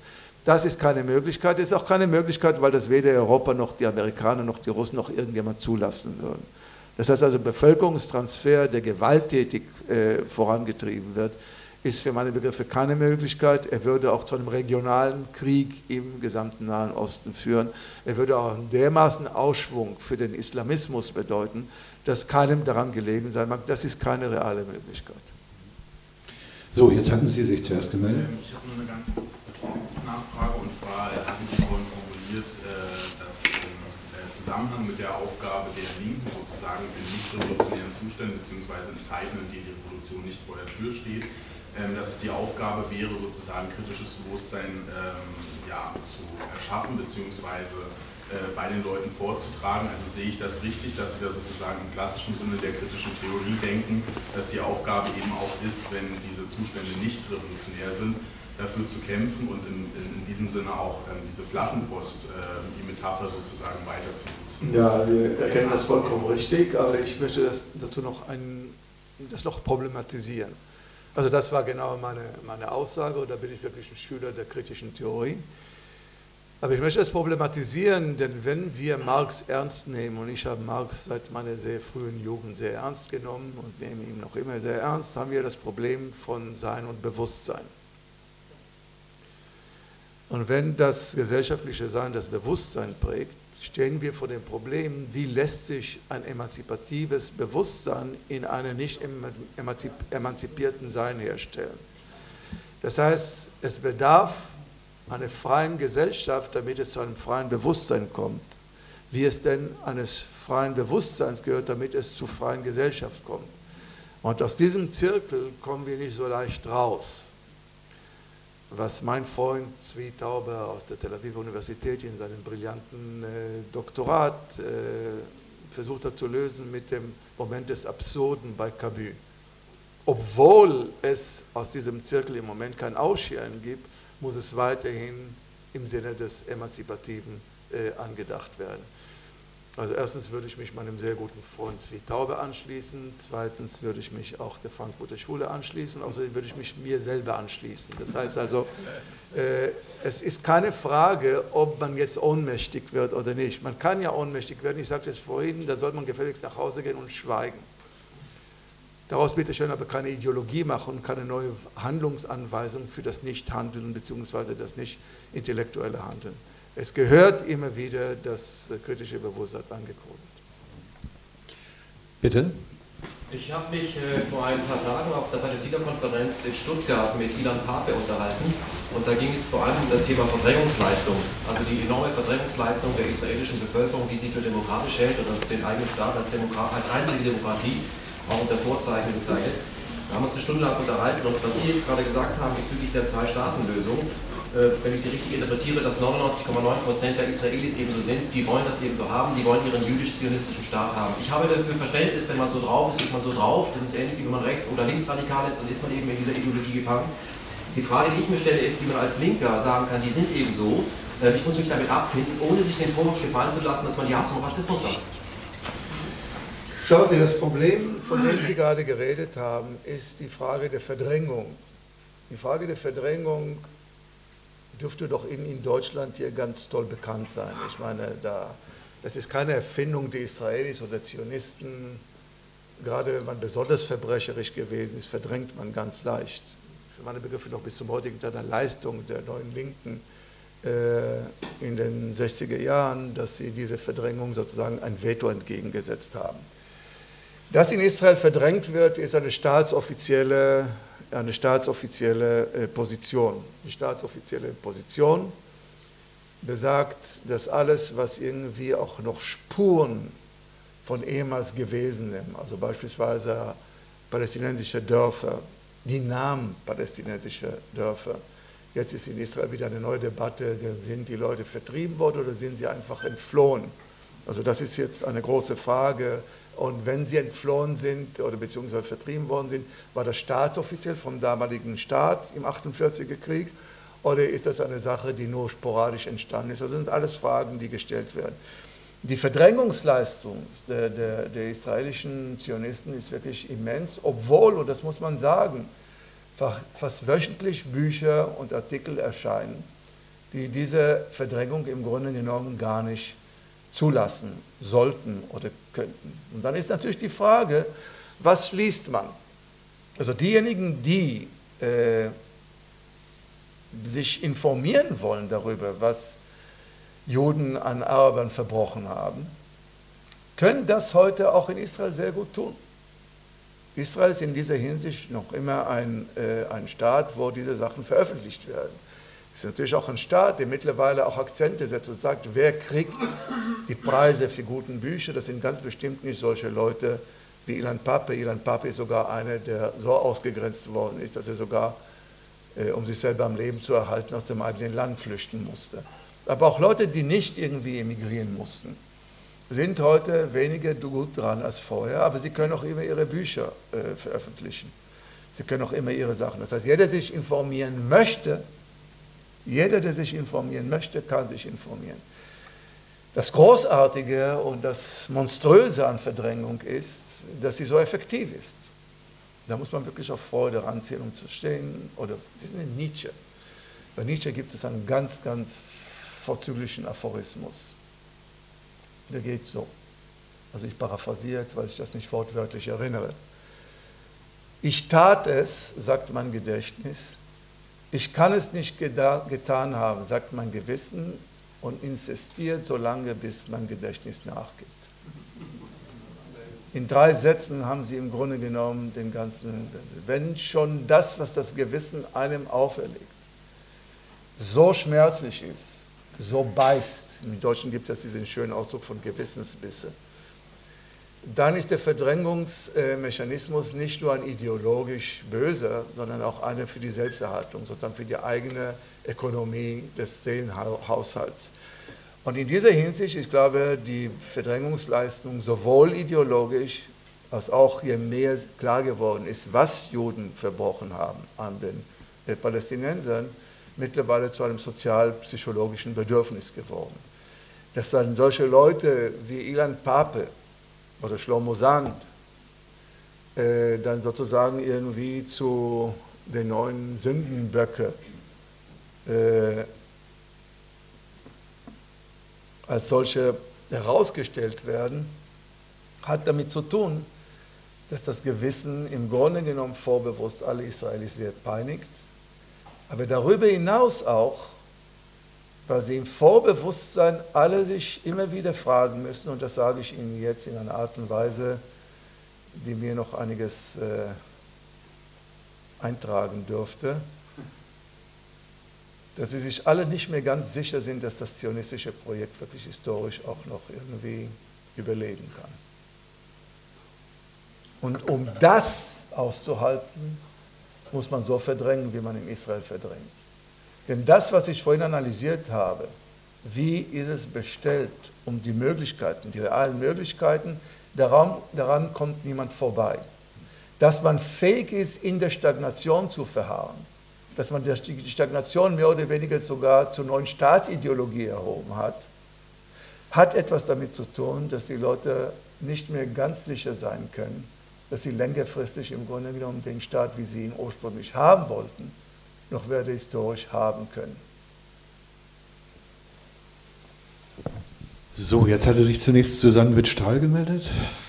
Das ist keine Möglichkeit. Das ist auch keine Möglichkeit, weil das weder Europa noch die Amerikaner noch die Russen noch irgendjemand zulassen würden. Das heißt also, Bevölkerungstransfer, der gewalttätig äh, vorangetrieben wird, ist für meine Begriffe keine Möglichkeit. Er würde auch zu einem regionalen Krieg im gesamten Nahen Osten führen. Er würde auch einen dermaßen Ausschwung für den Islamismus bedeuten, dass keinem daran gelegen sein mag. Das ist keine reale Möglichkeit.
So, jetzt hatten Sie sich zuerst gemeldet.
Ich habe nur eine ganz kurze Nachfrage, und zwar hatten Sie vorhin formuliert, dass im Zusammenhang mit der Aufgabe der Linken sozusagen in nicht revolutionären Zuständen bzw. in Zeiten, in denen die Revolution nicht vor der Tür steht, dass es die Aufgabe wäre, sozusagen kritisches Bewusstsein ja, zu erschaffen bzw. bei den Leuten vorzutragen. Also sehe ich das richtig, dass Sie da sozusagen im klassischen Sinne der kritischen Theorie denken, dass die Aufgabe eben auch ist, wenn diese Zustände nicht revolutionär sind, dafür zu kämpfen und in, in, in diesem Sinne auch ähm, diese Flaschenpost, äh, die Metapher sozusagen weiter zu nutzen.
Ja, wir erkennen das vollkommen richtig, aber ich möchte das dazu noch, ein, das noch problematisieren. Also das war genau meine, meine Aussage, und da bin ich wirklich ein Schüler der kritischen Theorie. Aber ich möchte das problematisieren, denn wenn wir Marx ernst nehmen, und ich habe Marx seit meiner sehr frühen Jugend sehr ernst genommen und nehme ihn noch immer sehr ernst, haben wir das Problem von Sein und Bewusstsein. Und wenn das gesellschaftliche Sein das Bewusstsein prägt, stehen wir vor dem Problem, wie lässt sich ein emanzipatives Bewusstsein in einem nicht emanzipierten Sein herstellen. Das heißt, es bedarf einer freien Gesellschaft, damit es zu einem freien Bewusstsein kommt. Wie es denn eines freien Bewusstseins gehört, damit es zur freien Gesellschaft kommt. Und aus diesem Zirkel kommen wir nicht so leicht raus. Was mein Freund Zvi Tauber aus der Tel Aviv Universität in seinem brillanten äh, Doktorat äh, versucht hat zu lösen mit dem Moment des Absurden bei Camus. Obwohl es aus diesem Zirkel im Moment kein Ausscheren gibt, muss es weiterhin im Sinne des Emanzipativen äh, angedacht werden. Also erstens würde ich mich meinem sehr guten Freund Zvi Tauber anschließen, zweitens würde ich mich auch der Frankfurter Schule anschließen, und außerdem würde ich mich mir selber anschließen. Das heißt also, äh, es ist keine Frage, ob man jetzt ohnmächtig wird oder nicht. Man kann ja ohnmächtig werden, ich sagte es vorhin, da sollte man gefälligst nach Hause gehen und schweigen. Daraus bitte schön aber keine Ideologie machen und keine neue Handlungsanweisung für das Nichthandeln bzw. das nicht intellektuelle Handeln. Es gehört immer wieder das kritische Bewusstsein angekurbelt.
Bitte?
Ich habe mich äh, vor ein paar Tagen auf der Palästina-Konferenz in Stuttgart mit Ilan Pape unterhalten, und da ging es vor allem um das Thema Verdrängungsleistung, also die enorme Verdrängungsleistung der israelischen Bevölkerung, die sie für demokratisch hält oder den eigenen Staat als, Demokrat, als einzige Demokratie auch unter Vorzeichen bezeichnet. Wir haben uns eine Stunde lang unterhalten, und was Sie jetzt gerade gesagt haben bezüglich der Zwei-Staaten-Lösung, wenn ich Sie richtig interpretiere, dass neunundneunzig Komma neun Prozent der Israelis ebenso sind, die wollen das ebenso haben, die wollen ihren jüdisch-zionistischen Staat haben. Ich habe dafür Verständnis, wenn man so drauf ist, ist man so drauf, das ist ähnlich wie wenn man rechts- oder linksradikal ist, dann ist man eben in dieser Ideologie gefangen. Die Frage, die ich mir stelle, ist, wie man als Linker sagen kann, die sind eben so, ich muss mich damit abfinden, ohne sich den Vorwurf gefallen zu lassen, dass man Ja zum Rassismus sagt.
Schauen Sie, das Problem, von dem Sie gerade geredet haben, ist die Frage der Verdrängung. Die Frage der Verdrängung dürfte doch in, in Deutschland hier ganz toll bekannt sein. Ich meine, da, das ist keine Erfindung der Israelis oder Zionisten. Gerade wenn man besonders verbrecherisch gewesen ist, verdrängt man ganz leicht. Für meine Begriffe noch bis zum heutigen Tag eine Leistung der neuen Linken äh, in den sechziger Jahren, dass sie diese Verdrängung sozusagen ein Veto entgegengesetzt haben. Dass in Israel verdrängt wird, ist eine staatsoffizielle, eine staatsoffizielle äh, Position. Die staatsoffizielle Position besagt, dass alles, was irgendwie auch noch Spuren von ehemals Gewesenem, also beispielsweise palästinensische Dörfer, die Namen palästinensischer Dörfer, jetzt ist in Israel wieder eine neue Debatte, sind die Leute vertrieben worden oder sind sie einfach entflohen? Also das ist jetzt eine große Frage. Und wenn sie entflohen sind oder beziehungsweise vertrieben worden sind, war das staatsoffiziell vom damaligen Staat im achtundvierziger Krieg, oder ist das eine Sache, die nur sporadisch entstanden ist? Das sind alles Fragen, die gestellt werden. Die Verdrängungsleistung der, der, der israelischen Zionisten ist wirklich immens, obwohl, und das muss man sagen, fast wöchentlich Bücher und Artikel erscheinen, die diese Verdrängung im Grunde genommen gar nicht zulassen sollten oder könnten. Und dann ist natürlich die Frage, was schließt man? Also diejenigen, die äh, sich informieren wollen darüber, was Juden an Arabern verbrochen haben, können das heute auch in Israel sehr gut tun. Israel ist in dieser Hinsicht noch immer ein, äh, ein Staat, wo diese Sachen veröffentlicht werden. Es ist natürlich auch ein Staat, der mittlerweile auch Akzente setzt und sagt, wer kriegt die Preise für guten Bücher. Das sind ganz bestimmt nicht solche Leute wie Ilan Pappe. Ilan Pappe ist sogar einer, der so ausgegrenzt worden ist, dass er sogar, äh, um sich selber am Leben zu erhalten, aus dem eigenen Land flüchten musste. Aber auch Leute, die nicht irgendwie emigrieren mussten, sind heute weniger gut dran als vorher, aber sie können auch immer ihre Bücher äh, veröffentlichen. Sie können auch immer ihre Sachen. Das heißt, jeder, der sich informieren möchte, jeder, der sich informieren möchte, kann sich informieren. Das Großartige und das Monströse an Verdrängung ist, dass sie so effektiv ist. Da muss man wirklich auf Freude ranziehen, um zu stehen. Oder wir sind in Nietzsche. Bei Nietzsche gibt es einen ganz, ganz vorzüglichen Aphorismus. Der geht so. Also ich paraphrasiere jetzt, weil ich das nicht wortwörtlich erinnere. Ich tat es, sagt mein Gedächtnis. Ich kann es nicht getan haben, sagt mein Gewissen und insistiert so lange, bis mein Gedächtnis nachgibt. In drei Sätzen haben sie im Grunde genommen den ganzen, wenn schon das, was das Gewissen einem auferlegt, so schmerzlich ist, so beißt, im Deutschen gibt es diesen schönen Ausdruck von Gewissensbisse, dann ist der Verdrängungsmechanismus nicht nur ein ideologisch böser, sondern auch einer für die Selbsterhaltung, sozusagen für die eigene Ökonomie des Seelenhaushalts. Und in dieser Hinsicht, ich glaube, die Verdrängungsleistung sowohl ideologisch als auch je mehr klar geworden ist, was Juden verbrochen haben an den Palästinensern, mittlerweile zu einem sozial-psychologischen Bedürfnis geworden. Dass dann solche Leute wie Ilan Pappe oder Shlomo Sand äh, dann sozusagen irgendwie zu den neuen Sündenböcke äh, als solche herausgestellt werden, hat damit zu tun, dass das Gewissen im Grunde genommen vorbewusst alle Israelis sehr peinigt, aber darüber hinaus auch, weil sie im Vorbewusstsein alle sich immer wieder fragen müssen, und das sage ich Ihnen jetzt in einer Art und Weise, die mir noch einiges äh, eintragen dürfte, dass sie sich alle nicht mehr ganz sicher sind, dass das zionistische Projekt wirklich historisch auch noch irgendwie überleben kann. Und um das auszuhalten, muss man so verdrängen, wie man in Israel verdrängt. Denn das, was ich vorhin analysiert habe, wie ist es bestellt um die Möglichkeiten, die realen Möglichkeiten, daran, daran kommt niemand vorbei. Dass man fähig ist, in der Stagnation zu verharren, dass man die Stagnation mehr oder weniger sogar zur neuen Staatsideologie erhoben hat, hat etwas damit zu tun, dass die Leute nicht mehr ganz sicher sein können, dass sie längerfristig im Grunde genommen den Staat, wie sie ihn ursprünglich haben wollten, noch werde historisch haben können.
So, jetzt hatte sich zunächst Susanne Witt-Strahl gemeldet.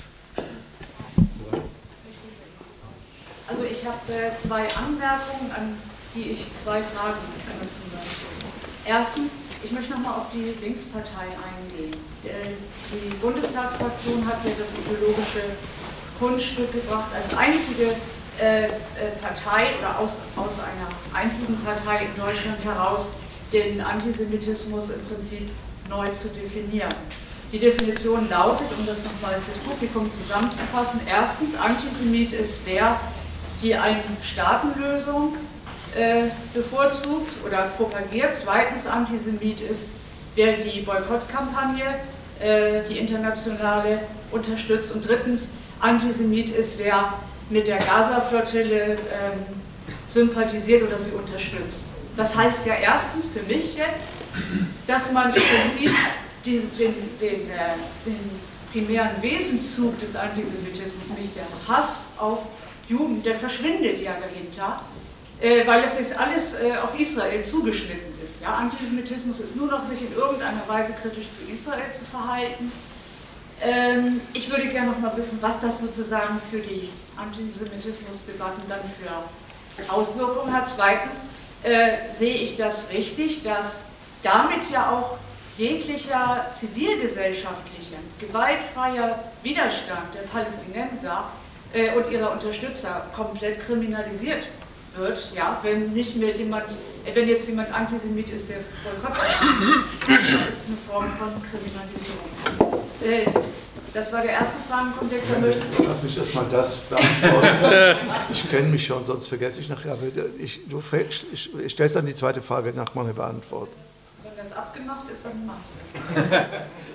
Also ich habe äh, zwei Anmerkungen, an die ich zwei Fragen anknüpfen möchte. Erstens, ich möchte nochmal auf die Linkspartei eingehen. Die Bundestagsfraktion hat ja das ideologische Kunststück gebracht, als einzige äh, Partei oder aus, aus einer einzigen Partei in Deutschland heraus den Antisemitismus im Prinzip neu zu definieren. Die Definition lautet, um das nochmal fürs Publikum zusammenzufassen, erstens, Antisemit ist wer, die eine Staatenlösung äh, bevorzugt oder propagiert. Zweitens, Antisemit ist, wer die Boykottkampagne, äh, die internationale, unterstützt. Und drittens, Antisemit ist, wer mit der Gaza-Flottille äh, sympathisiert oder sie unterstützt. Das heißt ja erstens für mich jetzt, dass man im Prinzip die, den, den, äh, den primären Wesenszug des Antisemitismus, nicht der Hass auf Juden, der verschwindet ja dahinter, äh, weil es jetzt alles äh, auf Israel zugeschnitten ist. Ja? Antisemitismus ist nur noch, sich in irgendeiner Weise kritisch zu Israel zu verhalten. Ähm, ich würde gerne noch mal wissen, was das sozusagen für die Antisemitismusdebatten dann für Auswirkungen hat. Zweitens äh, sehe ich das richtig, dass damit ja auch jeglicher zivilgesellschaftlicher, gewaltfreier Widerstand der Palästinenser äh, und ihrer Unterstützer komplett kriminalisiert wird, ja, wenn nicht mehr jemand, äh, wenn jetzt jemand Antisemit ist, der Boykott macht, ist eine Form von Kriminalisierung. Äh, das war der erste Fragenkomplex.
Lass mich erstmal das beantworten. Ich kenne mich schon, sonst vergesse ich nachher. Aber ich, du ich, ich stellst dann die zweite Frage nach meiner Beantwortung.
Wenn das abgemacht ist, dann macht es.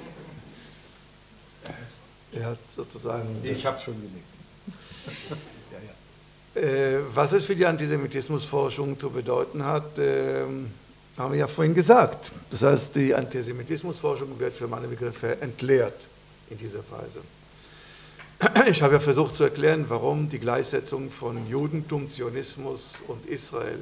Er hat sozusagen...
Ich habe schon genickt.
ja, ja. Äh, was es für die Antisemitismusforschung zu bedeuten hat, äh, haben wir ja vorhin gesagt. Das heißt, die Antisemitismusforschung wird für meine Begriffe entleert in dieser Weise. Ich habe ja versucht zu erklären, warum die Gleichsetzung von Judentum, Zionismus und Israel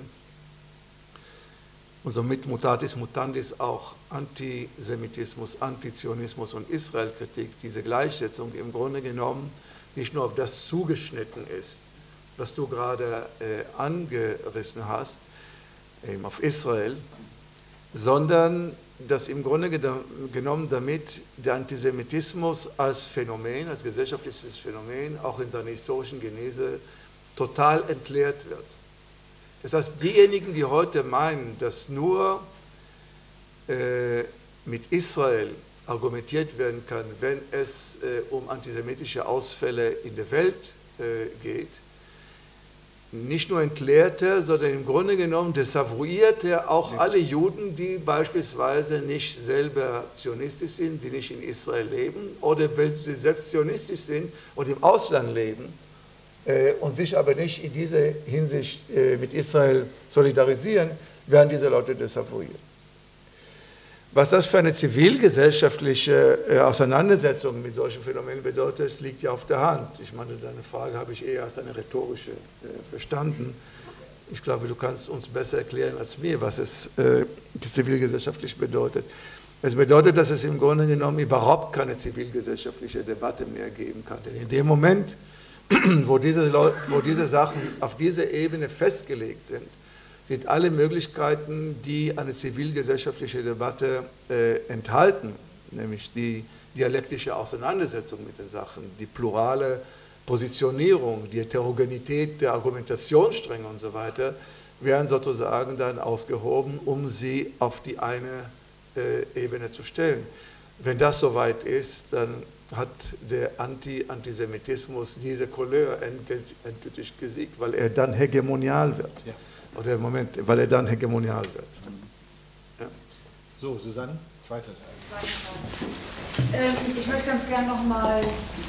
und somit mutatis mutandis auch Antisemitismus, Antizionismus und Israelkritik, diese Gleichsetzung im Grunde genommen nicht nur auf das zugeschnitten ist, was du gerade äh, angerissen hast, eben auf Israel, sondern dass im Grunde genommen damit der Antisemitismus als Phänomen, als gesellschaftliches Phänomen, auch in seiner historischen Genese total entleert wird. Das heißt, diejenigen, die heute meinen, dass nur äh, mit Israel argumentiert werden kann, wenn es äh, um antisemitische Ausfälle in der Welt äh, geht, nicht nur entleerte, sondern im Grunde genommen desavouierte auch alle Juden, die beispielsweise nicht selber zionistisch sind, die nicht in Israel leben oder wenn sie selbst zionistisch sind und im Ausland leben äh, und sich aber nicht in dieser Hinsicht äh, mit Israel solidarisieren, werden diese Leute desavouiert. Was das für eine zivilgesellschaftliche äh, Auseinandersetzung mit solchen Phänomenen bedeutet, liegt ja auf der Hand. Ich meine, deine Frage habe ich eher als eine rhetorische äh, verstanden. Ich glaube, du kannst uns besser erklären als mir, was es äh, zivilgesellschaftlich bedeutet. Es bedeutet, dass es im Grunde genommen überhaupt keine zivilgesellschaftliche Debatte mehr geben kann. Denn in dem Moment, wo diese, Leute, wo diese Sachen auf dieser Ebene festgelegt sind, sind alle Möglichkeiten, die eine zivilgesellschaftliche Debatte äh, enthalten, nämlich die dialektische Auseinandersetzung mit den Sachen, die plurale Positionierung, die Heterogenität der Argumentationsstränge und so weiter, werden sozusagen dann ausgehoben, um sie auf die eine äh, Ebene zu stellen. Wenn das soweit ist, dann hat der Anti-Antisemitismus diese Couleur endgültig gesiegt, weil er dann hegemonial wird. Ja. Oder im Moment, weil er dann hegemonial wird. Ja.
So, Susanne, zweiter Teil.
Ähm, ich möchte ganz gerne nochmal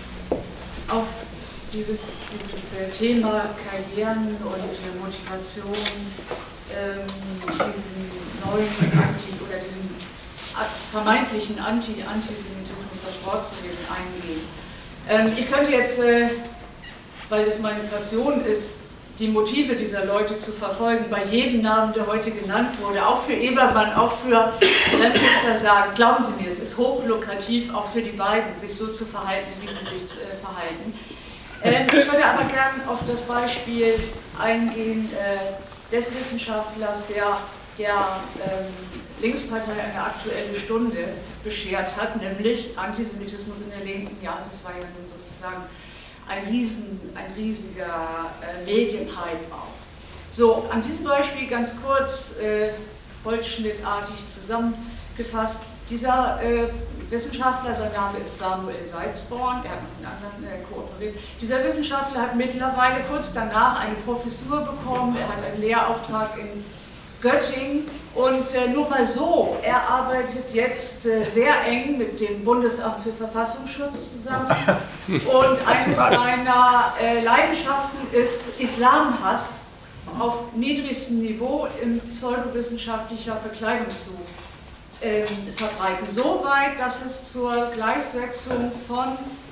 auf dieses, dieses Thema Karrieren und Motivation, ähm, diesen neuen Anti- oder diesen vermeintlichen Anti- Antisemitismus, das Wort zu geben, eingehen. Ähm, ich könnte jetzt, äh, weil es meine Passion ist, die Motive dieser Leute zu verfolgen, bei jedem Namen, der heute genannt wurde, auch für Ebermann, auch für Remkitzer sagen, glauben Sie mir, es ist hochlukrativ, auch für die beiden, sich so zu verhalten, wie sie sich äh, verhalten. Ähm, ich würde aber gern auf das Beispiel eingehen äh, des Wissenschaftlers, der der ähm, Linkspartei eine aktuelle Stunde beschert hat, nämlich Antisemitismus in der Linken. Ja, das war ja nun sozusagen ein, riesen, ein riesiger äh, Medienhype auch. So, an diesem Beispiel ganz kurz, äh, holzschnittartig zusammengefasst. Dieser äh, Wissenschaftler, sein Name ist Samuel Salzborn, er hat mit einem anderen äh, kooperiert. Dieser Wissenschaftler hat mittlerweile kurz danach eine Professur bekommen, er hat einen Lehrauftrag in Göttingen und äh, nur mal so, er arbeitet jetzt äh, sehr eng mit dem Bundesamt für Verfassungsschutz zusammen und eines seiner äh, Leidenschaften ist Islamhass auf niedrigstem Niveau in pseudowissenschaftlicher Verkleidung zu ähm, verbreiten. So weit, dass es zur Gleichsetzung von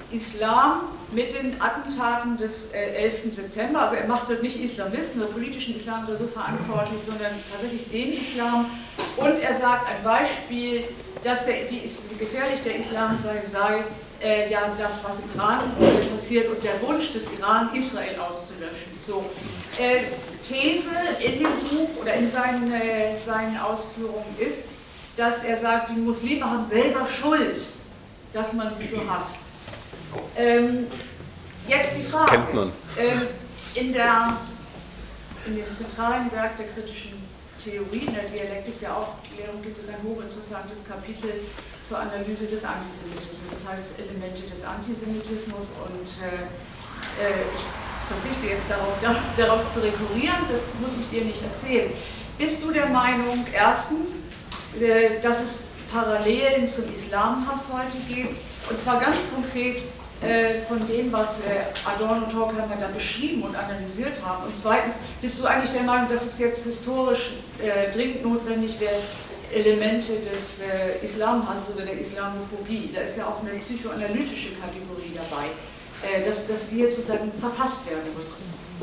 Islam mit den Attentaten des elften September, also er macht dort nicht Islamisten oder politischen Islam oder so verantwortlich, sondern tatsächlich den Islam. Und er sagt ein Beispiel, dass der, wie, wie gefährlich der Islam sei, sei äh, ja das, was im Iran passiert und der Wunsch des Iran, Israel auszulöschen. So. Äh, These in dem Buch oder in seinen, äh, seinen Ausführungen ist, dass er sagt, die Muslime haben selber Schuld, dass man sie so hasst. Ähm, jetzt die Frage.
Das kennt man.
Ähm, in, der, in dem zentralen Werk der kritischen Theorie, in der Dialektik der Aufklärung, gibt es ein hochinteressantes Kapitel zur Analyse des Antisemitismus. Das heißt Elemente des Antisemitismus und äh, äh, ich verzichte jetzt darauf, da, darauf zu rekurrieren, das muss ich dir nicht erzählen. Bist du der Meinung, erstens, äh, dass es Parallelen zum Islamhass heute gibt, und zwar ganz konkret äh, von dem, was äh, Adorno und Horkheimer da beschrieben und analysiert haben. Und zweitens, bist du eigentlich der Meinung, dass es jetzt historisch äh, dringend notwendig wäre, Elemente des äh, Islamhasses oder der Islamophobie, da ist ja auch eine psychoanalytische Kategorie dabei, äh, dass, dass die jetzt sozusagen verfasst werden müssen?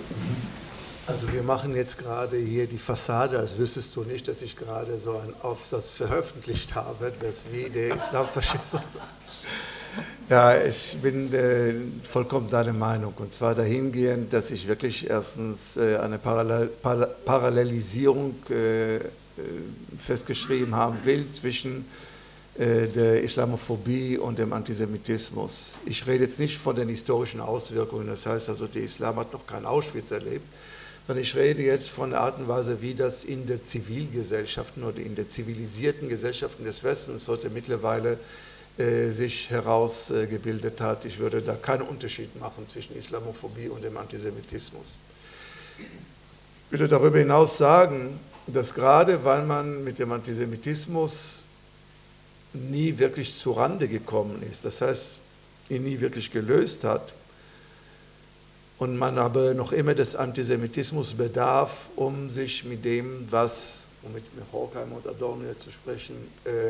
Also wir machen jetzt gerade hier die Fassade, als wüsstest du nicht, dass ich gerade so einen Aufsatz veröffentlicht habe, dass wie der Islamfaschismus... Ja, ich bin äh, vollkommen deiner Meinung, und zwar dahingehend, dass ich wirklich erstens äh, eine Parallel Par Parallelisierung äh, festgeschrieben haben will zwischen äh, der Islamophobie und dem Antisemitismus. Ich rede jetzt nicht von den historischen Auswirkungen, das heißt also, der Islam hat noch kein Auschwitz erlebt, sondern ich rede jetzt von der Art und Weise, wie das in der Zivilgesellschaften oder in der zivilisierten Gesellschaften des Westens heute mittlerweile äh, sich herausgebildet äh, hat. Ich würde da keinen Unterschied machen zwischen Islamophobie und dem Antisemitismus. Ich würde darüber hinaus sagen, dass gerade weil man mit dem Antisemitismus nie wirklich zu Rande gekommen ist, das heißt, ihn nie wirklich gelöst hat, und man aber noch immer des Antisemitismus bedarf, um sich mit dem, was, um mit Horkheimer und Adorno zu sprechen, äh,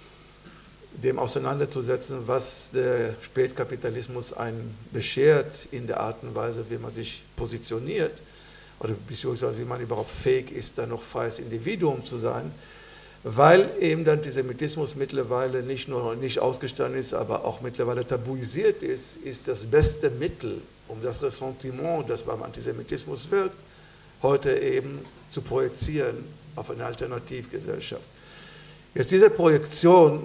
dem auseinanderzusetzen, was der Spätkapitalismus einen beschert in der Art und Weise, wie man sich positioniert, oder beziehungsweise wie man überhaupt fähig ist, dann noch freies Individuum zu sein, weil eben der Antisemitismus mittlerweile nicht nur nicht ausgestanden ist, aber auch mittlerweile tabuisiert ist, ist das beste Mittel, um das Ressentiment, das beim Antisemitismus wirkt, heute eben zu projizieren auf eine Alternativgesellschaft. Jetzt diese Projektion,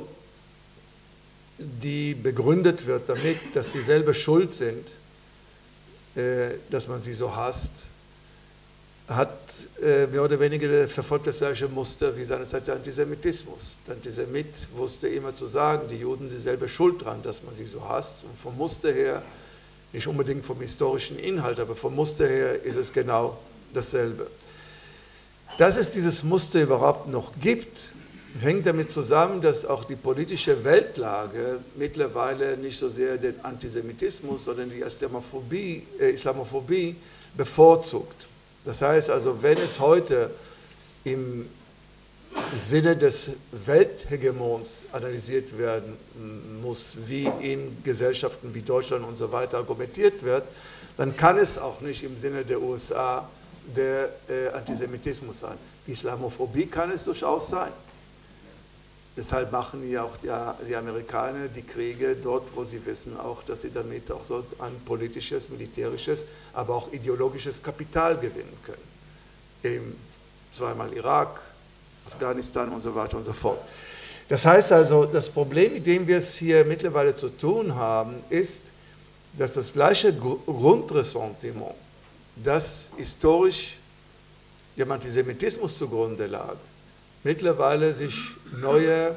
die begründet wird damit, dass sie selber schuld sind, dass man sie so hasst, hat äh, mehr oder weniger verfolgt das gleiche Muster wie seinerzeit der Antisemitismus. Der Antisemit wusste immer zu sagen, die Juden sind selber schuld dran, dass man sie so hasst. Und vom Muster her, nicht unbedingt vom historischen Inhalt, aber vom Muster her ist es genau dasselbe. Dass es dieses Muster überhaupt noch gibt, hängt damit zusammen, dass auch die politische Weltlage mittlerweile nicht so sehr den Antisemitismus, sondern die Islamophobie, äh, Islamophobie bevorzugt. Das heißt also, wenn es heute im Sinne des Welthegemons analysiert werden muss, wie in Gesellschaften wie Deutschland und so weiter argumentiert wird, dann kann es auch nicht im Sinne der U S A der äh, Antisemitismus sein. Islamophobie kann es durchaus sein. Deshalb machen ja auch die, die Amerikaner die Kriege dort, wo sie wissen auch, dass sie damit auch so ein politisches, militärisches, aber auch ideologisches Kapital gewinnen können. Eben zweimal Irak, Afghanistan und so weiter und so fort. Das heißt also, das Problem, mit dem wir es hier mittlerweile zu tun haben, ist, dass das gleiche Grundressentiment, das historisch dem Antisemitismus zugrunde lag, mittlerweile sich neue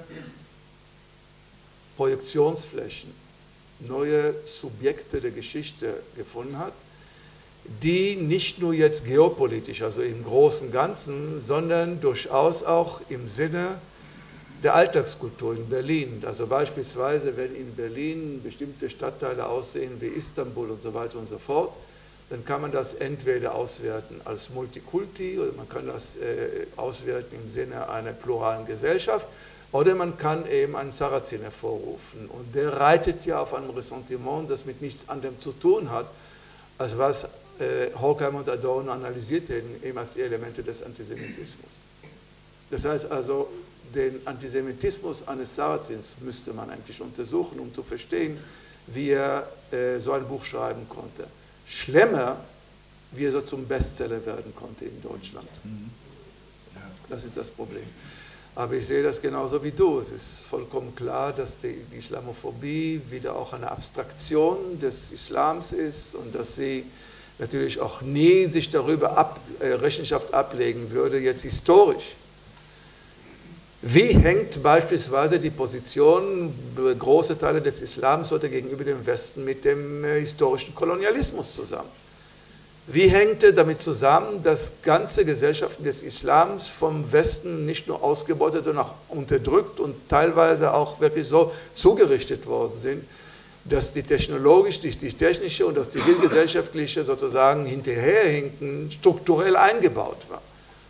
Projektionsflächen, neue Subjekte der Geschichte gefunden hat, die nicht nur jetzt geopolitisch, also im großen Ganzen, sondern durchaus auch im Sinne der Alltagskultur in Berlin. Also beispielsweise, wenn in Berlin bestimmte Stadtteile aussehen wie Istanbul und so weiter und so fort, dann kann man das entweder auswerten als Multikulti oder man kann das äh, auswerten im Sinne einer pluralen Gesellschaft Oder man kann eben einen Sarrazin hervorrufen. Und der reitet ja auf einem Ressentiment, das mit nichts anderem zu tun hat, als was äh, Horkheimer und Adorno analysiert hätten, eben als die Elemente des Antisemitismus. Das heißt also, den Antisemitismus eines Sarrazins müsste man eigentlich untersuchen, um zu verstehen, wie er äh, so ein Buch schreiben konnte. Schlimmer, wie er so zum Bestseller werden konnte in Deutschland. Das ist das Problem. Aber ich sehe das genauso wie du. Es ist vollkommen klar, dass die, die Islamophobie wieder auch eine Abstraktion des Islams ist und dass sie natürlich auch nie sich darüber ab, äh, Rechenschaft ablegen würde, jetzt historisch. Wie hängt beispielsweise die Position großer Teile des Islams heute gegenüber dem Westen mit dem äh, historischen Kolonialismus zusammen? Wie hängt er damit zusammen, dass ganze Gesellschaften des Islams vom Westen nicht nur ausgebeutet, sondern auch unterdrückt und teilweise auch wirklich so zugerichtet worden sind, dass die technologisch, die, die technische und das zivilgesellschaftliche sozusagen hinterherhinken strukturell eingebaut war?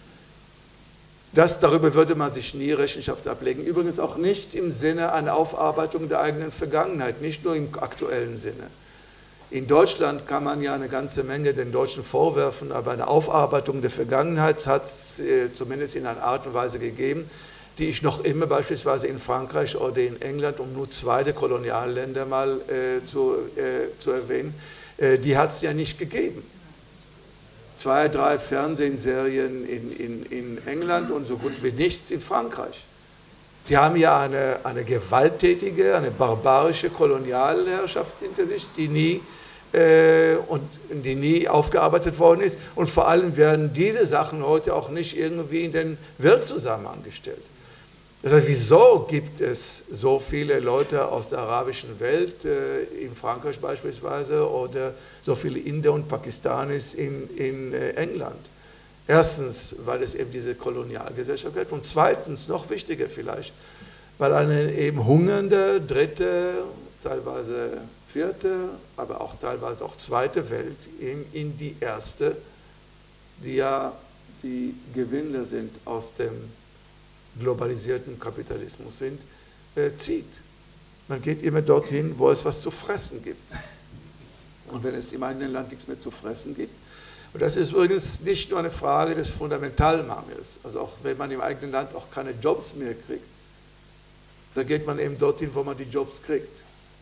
Das, darüber würde man sich nie Rechenschaft ablegen. Übrigens auch nicht im Sinne einer Aufarbeitung der eigenen Vergangenheit, nicht nur im aktuellen Sinne. In Deutschland kann man ja eine ganze Menge den Deutschen vorwerfen, aber eine Aufarbeitung der Vergangenheit hat es äh, zumindest in einer Art und Weise gegeben, die ich noch immer beispielsweise in Frankreich oder in England, um nur zwei der Kolonialländer mal äh, zu, äh, zu erwähnen, äh, die hat es ja nicht gegeben. Zwei, drei Fernsehserien in, in, in England und so gut wie nichts in Frankreich. Die haben ja eine, eine gewalttätige, eine barbarische Kolonialherrschaft hinter sich, die nie, äh, und, die nie aufgearbeitet worden ist. Und vor allem werden diese Sachen heute auch nicht irgendwie in den Wirkzusammenhang gestellt. Das heißt, wieso gibt es so viele Leute aus der arabischen Welt, äh, in Frankreich beispielsweise, oder so viele Inder und Pakistanis in, in äh, England? Erstens, weil es eben diese Kolonialgesellschaft gibt, und zweitens, noch wichtiger vielleicht, weil eine eben hungernde dritte, teilweise vierte, aber auch teilweise auch zweite Welt eben in die erste, die ja die Gewinner sind aus dem globalisierten Kapitalismus sind, äh, zieht. Man geht immer dorthin, wo es was zu fressen gibt. Und wenn es im eigenen Land nichts mehr zu fressen gibt, und das ist übrigens nicht nur eine Frage des Fundamentalmangels, also auch wenn man im eigenen Land auch keine Jobs mehr kriegt, da geht man eben dorthin, wo man die Jobs kriegt.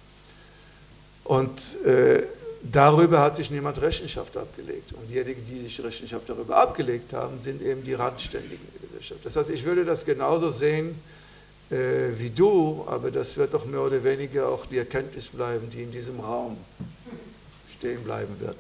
Und äh, darüber hat sich niemand Rechenschaft abgelegt. Und diejenigen, die sich Rechenschaft darüber abgelegt haben, sind eben die Randständigen der Gesellschaft. Das heißt, ich würde das genauso sehen äh, wie du, aber das wird doch mehr oder weniger auch die Erkenntnis bleiben, die in diesem Raum stehen bleiben wird.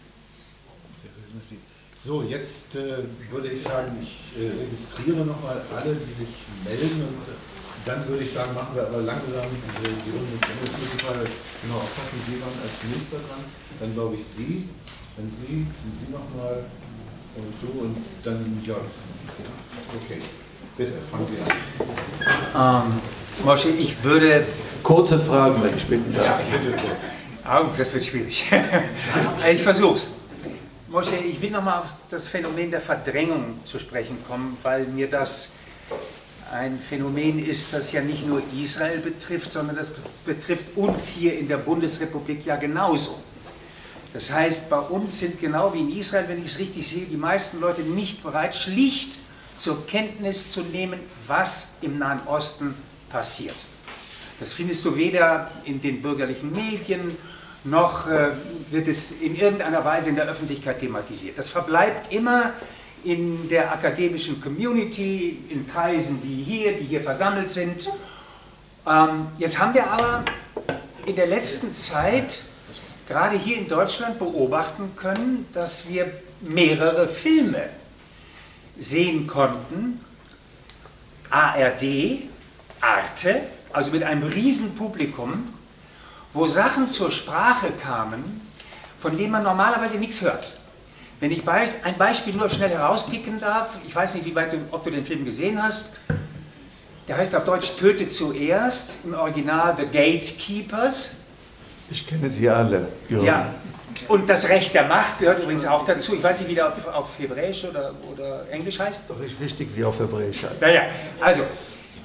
So, jetzt äh, würde ich sagen, ich äh, registriere nochmal alle, die sich melden, und dann würde ich sagen, machen wir aber langsam äh, die Runde zu Ende. Ich muss mal genau aufpassen, Sie waren als Nächster dran, dann glaube ich Sie, dann Sie, dann Sie nochmal und du und dann Jörg. Okay, bitte, fangen Sie an.
Ähm, Moshe, ich würde...
Kurze Fragen, wenn ich bitten darf.
Ja, bitte kurz.
Oh, das wird schwierig. Ich versuch's. Moshe, ich will nochmal auf das Phänomen der Verdrängung zu sprechen kommen, weil mir das ein Phänomen ist, das ja nicht nur Israel betrifft, sondern das betrifft uns hier in der Bundesrepublik ja genauso. Das heißt, bei uns sind genau wie in Israel, wenn ich es richtig sehe, die meisten Leute nicht bereit, schlicht zur Kenntnis zu nehmen, was im Nahen Osten passiert. Das findest du weder in den bürgerlichen Medien, noch äh, wird es in irgendeiner Weise in der Öffentlichkeit thematisiert. Das verbleibt immer in der akademischen Community, in Kreisen wie hier, die hier versammelt sind. Ähm, jetzt haben wir aber in der letzten Zeit, gerade hier in Deutschland, beobachten können, dass wir mehrere Filme sehen konnten. A R D, Arte, also mit einem riesen Publikum, wo Sachen zur Sprache kamen, von denen man normalerweise nichts hört. Wenn ich ein Beispiel nur schnell herauspicken darf, ich weiß nicht, wie weit du, ob du den Film gesehen hast, der heißt auf Deutsch Töte zuerst, im Original The Gatekeepers.
Ich kenne sie alle. Jürgen.
Ja, und das Recht der Macht gehört übrigens auch dazu. Ich weiß nicht, wie der auf, auf Hebräisch oder, oder Englisch heißt.
Doch nicht wichtig, wie auf Hebräisch heißt.
Naja, also,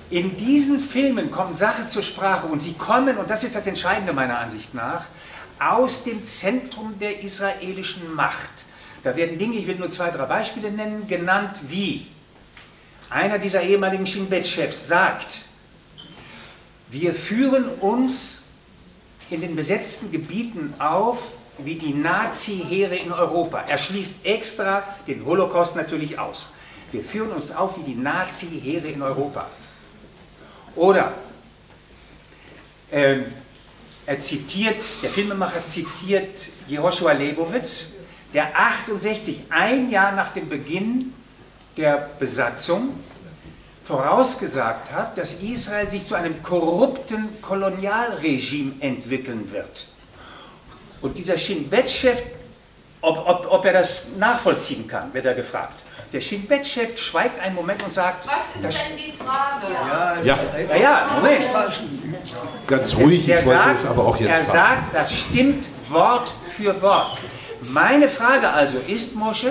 In diesen Filmen kommt Sache zur Sprache und sie kommen, und das ist das Entscheidende meiner Ansicht nach, aus dem Zentrum der israelischen Macht. Da werden Dinge, ich will nur zwei, drei Beispiele nennen, genannt wie einer dieser ehemaligen Shin Bet-Chefs sagt, wir führen uns in den besetzten Gebieten auf wie die Nazi-Heere in Europa. Er schließt extra den Holocaust natürlich aus. Wir führen uns auf wie die Nazi-Heere in Europa. Oder ähm, er zitiert, der Filmemacher zitiert Jehoshua Leibowitz, der achtundsechzig, ein Jahr nach dem Beginn der Besatzung, vorausgesagt hat, dass Israel sich zu einem korrupten Kolonialregime entwickeln wird. Und dieser Shin Bet-Chef, ob, ob, ob er das nachvollziehen kann, wird er gefragt. Der Shin Bet-Chef schweigt einen Moment und sagt...
Was ist denn die Frage?
Ja,
ja, ja, ja Moment.
Ganz ruhig,
der
ich wollte
sagt,
es aber auch jetzt
Er
fragen.
sagt, das stimmt Wort für Wort. Meine Frage also ist, Moshe,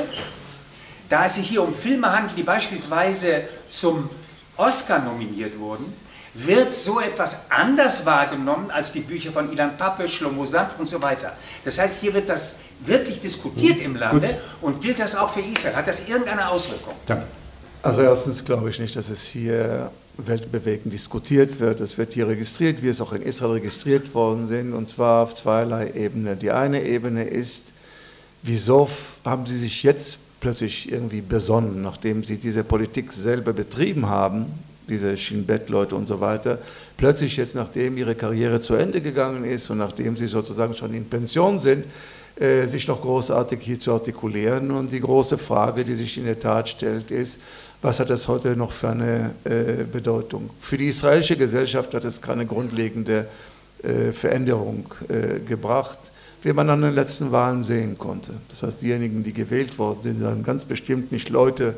da es sich hier um Filme handelt, die beispielsweise zum Oscar nominiert wurden, wird so etwas anders wahrgenommen als die Bücher von Ilan Pappe, Shlomo Sand und so weiter. Das heißt, hier wird das wirklich diskutiert im Lande. Gut. Und gilt das auch für Israel? Hat das irgendeine Auswirkung?
Danke.
Also erstens glaube ich nicht, dass es hier weltbewegend diskutiert wird. Es wird hier registriert, wie es auch in Israel registriert worden sind, und zwar auf zweierlei Ebenen. Die eine Ebene ist, wieso haben Sie sich jetzt plötzlich irgendwie besonnen, nachdem Sie diese Politik selber betrieben haben, diese Shin Bet-Leute und so weiter, plötzlich jetzt, nachdem Ihre Karriere zu Ende gegangen ist und nachdem Sie sozusagen schon in Pension sind, äh, sich noch großartig hier zu artikulieren. Und die große Frage, die sich in der Tat stellt, ist, was hat das heute noch für eine äh, Bedeutung? Für die israelische Gesellschaft hat es keine grundlegende äh, Veränderung äh, gebracht, wie man an den letzten Wahlen sehen konnte. Das heißt, diejenigen, die gewählt worden sind, waren ganz bestimmt nicht Leute,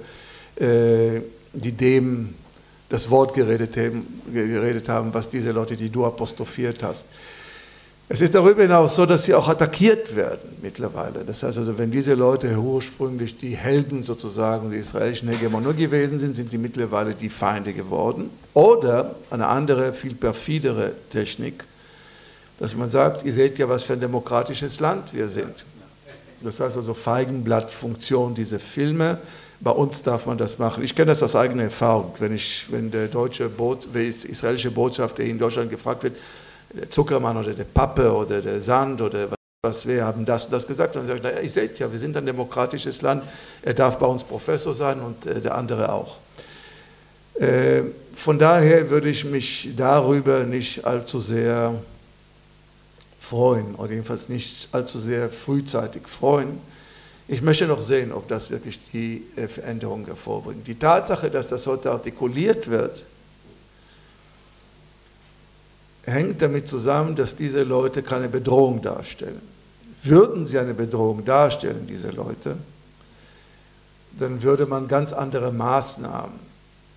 äh, die dem das Wort geredet haben, geredet haben, was diese Leute, die du apostrophiert hast. Es ist darüber hinaus so, dass sie auch attackiert werden mittlerweile. Das heißt also, wenn diese Leute ursprünglich die Helden sozusagen der israelischen Hegemonie gewesen sind, sind sie mittlerweile die Feinde geworden. Oder eine andere, viel perfidere Technik, dass man sagt, ihr seht ja, was für ein demokratisches Land wir sind. Das heißt also Feigenblattfunktion, diese Filme. Bei uns darf man das machen. Ich kenne das aus eigener Erfahrung. Wenn, ich, wenn der deutsche Boot, der israelische Botschafter in Deutschland gefragt wird, der Zuckermann oder der Pappe oder der Sand oder was, wir haben das und das gesagt. Und dann sagt er, ihr seht ja, wir sind ein demokratisches Land, er darf bei uns Professor sein und der andere auch. Von daher würde ich mich darüber nicht allzu sehr freuen, oder jedenfalls nicht allzu sehr frühzeitig freuen. Ich möchte noch sehen, ob das wirklich die Veränderung hervorbringt. Die Tatsache, dass das heute artikuliert wird, hängt damit zusammen, dass diese Leute keine Bedrohung darstellen. Würden sie eine Bedrohung darstellen, diese Leute, dann würde man ganz andere Maßnahmen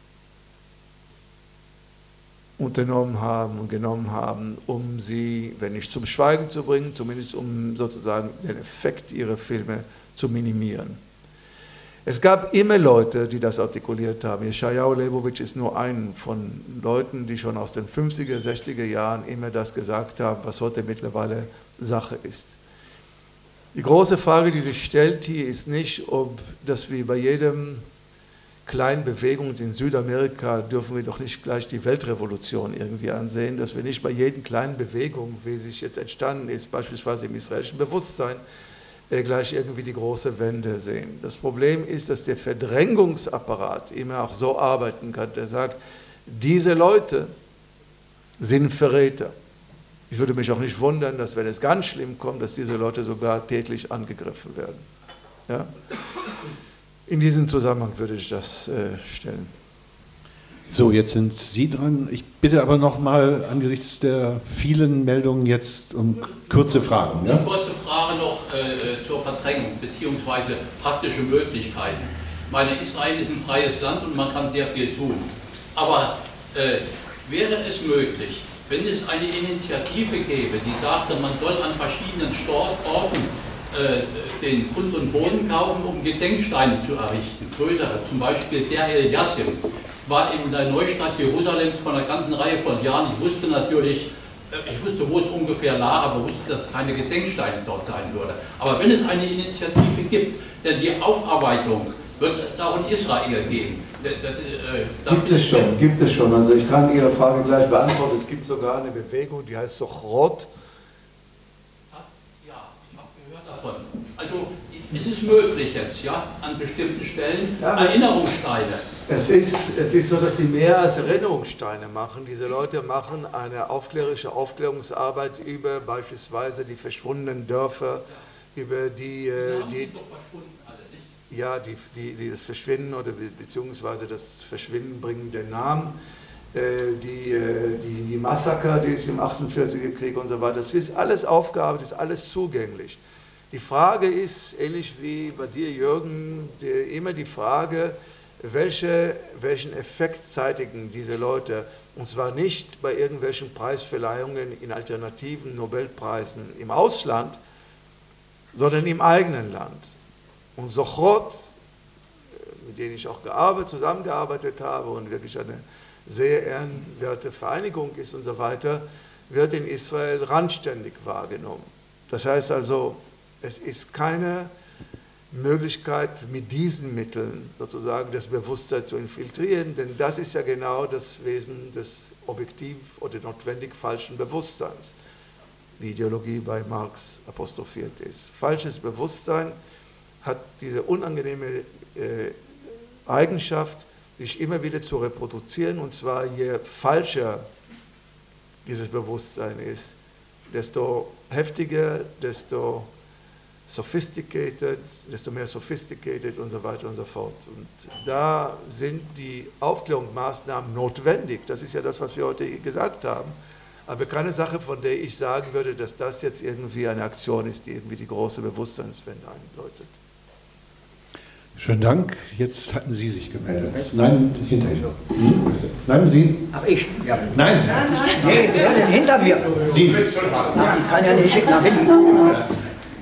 unternommen haben und genommen haben, um sie, wenn nicht zum Schweigen zu bringen, zumindest um sozusagen den Effekt ihrer Filme zu minimieren. Es gab immer Leute, die das artikuliert haben. Yeshayahu Leibowitz ist nur ein von Leuten, die schon aus den fünfziger, sechziger Jahren immer das gesagt haben, was heute mittlerweile Sache ist. Die große Frage, die sich stellt hier, ist nicht, ob, dass wir bei jedem kleinen Bewegung in Südamerika dürfen wir doch nicht gleich die Weltrevolution irgendwie ansehen, dass wir nicht bei jeder kleinen Bewegung, wie sie jetzt entstanden ist, beispielsweise im israelischen Bewusstsein, gleich irgendwie die große Wende sehen. Das Problem ist, dass der Verdrängungsapparat immer auch so arbeiten kann, der sagt, diese Leute sind Verräter. Ich würde mich auch nicht wundern, dass, wenn es ganz schlimm kommt, dass diese Leute sogar tätlich angegriffen werden. Ja? In diesem Zusammenhang würde ich das äh, stellen.
So, jetzt sind Sie dran. Ich bitte aber noch mal angesichts der vielen Meldungen jetzt um kurze Fragen.
Ja? Eine kurze Frage noch äh, zur Verdrängung bzw. praktische Möglichkeiten. Ich meine, Israel ist ein freies Land und man kann sehr viel tun. Aber äh, wäre es möglich, wenn es eine Initiative gäbe, die sagte, man soll an verschiedenen Orten äh, den Grund und Boden kaufen, um Gedenksteine zu errichten, größere, zum Beispiel der El Yassim, war in der Neustadt Jerusalems vor einer ganzen Reihe von Jahren. Ich wusste natürlich, ich wusste, wo es ungefähr lag, aber wusste, dass keine Gedenksteine dort sein würde. Aber wenn es eine Initiative gibt, denn die Aufarbeitung wird es auch in Israel geben. Das, äh,
gibt es schon, gibt es schon. Also ich kann Ihre Frage gleich beantworten. Es gibt sogar eine Bewegung, die heißt Sochrot.
Ja, ich habe gehört davon. Also es ist möglich jetzt, ja, an bestimmten Stellen ja, Erinnerungssteine.
Es ist, es ist so, dass sie mehr als Erinnerungssteine machen. Diese Leute machen eine aufklärerische Aufklärungsarbeit über beispielsweise die verschwundenen Dörfer, über die, äh, die ja, die, die, die das Verschwinden oder beziehungsweise das Verschwinden bringen der Namen, äh, die, äh, die, die Massaker, die es im achtundvierziger Krieg und so weiter, das ist alles aufgearbeitet, ist alles zugänglich. Die Frage ist, ähnlich wie bei dir, Jürgen, die, immer die Frage, welche, welchen Effekt zeitigen diese Leute, und zwar nicht bei irgendwelchen Preisverleihungen in alternativen Nobelpreisen im Ausland, sondern im eigenen Land. Und Sochrot, mit denen ich auch gearbeitet, zusammengearbeitet habe und wirklich eine sehr ehrenwerte Vereinigung ist und so weiter, wird in Israel randständig wahrgenommen. Das heißt also, es ist keine Möglichkeit, mit diesen Mitteln sozusagen das Bewusstsein zu infiltrieren, denn das ist ja genau das Wesen des objektiv oder notwendig falschen Bewusstseins, wie Ideologie bei Marx apostrophiert ist. Falsches Bewusstsein hat diese unangenehme äh, Eigenschaft, sich immer wieder zu reproduzieren, und zwar je falscher dieses Bewusstsein ist, desto heftiger, desto sophisticated, desto mehr sophisticated und so weiter und so fort. Und da sind die Aufklärungsmaßnahmen notwendig, das ist ja das, was wir heute gesagt haben, aber keine Sache, von der ich sagen würde, dass das jetzt irgendwie eine Aktion ist, die irgendwie die große Bewusstseinswende einläutet.
Schönen Dank. Jetzt hatten Sie sich gemeldet. Nein, hinter Ihnen. Nein, Sie?
Ach, ich? Ja.
Nein.
Nee, wer denn hinter mir?
Sie.
Ich kann ja nicht nach hinten.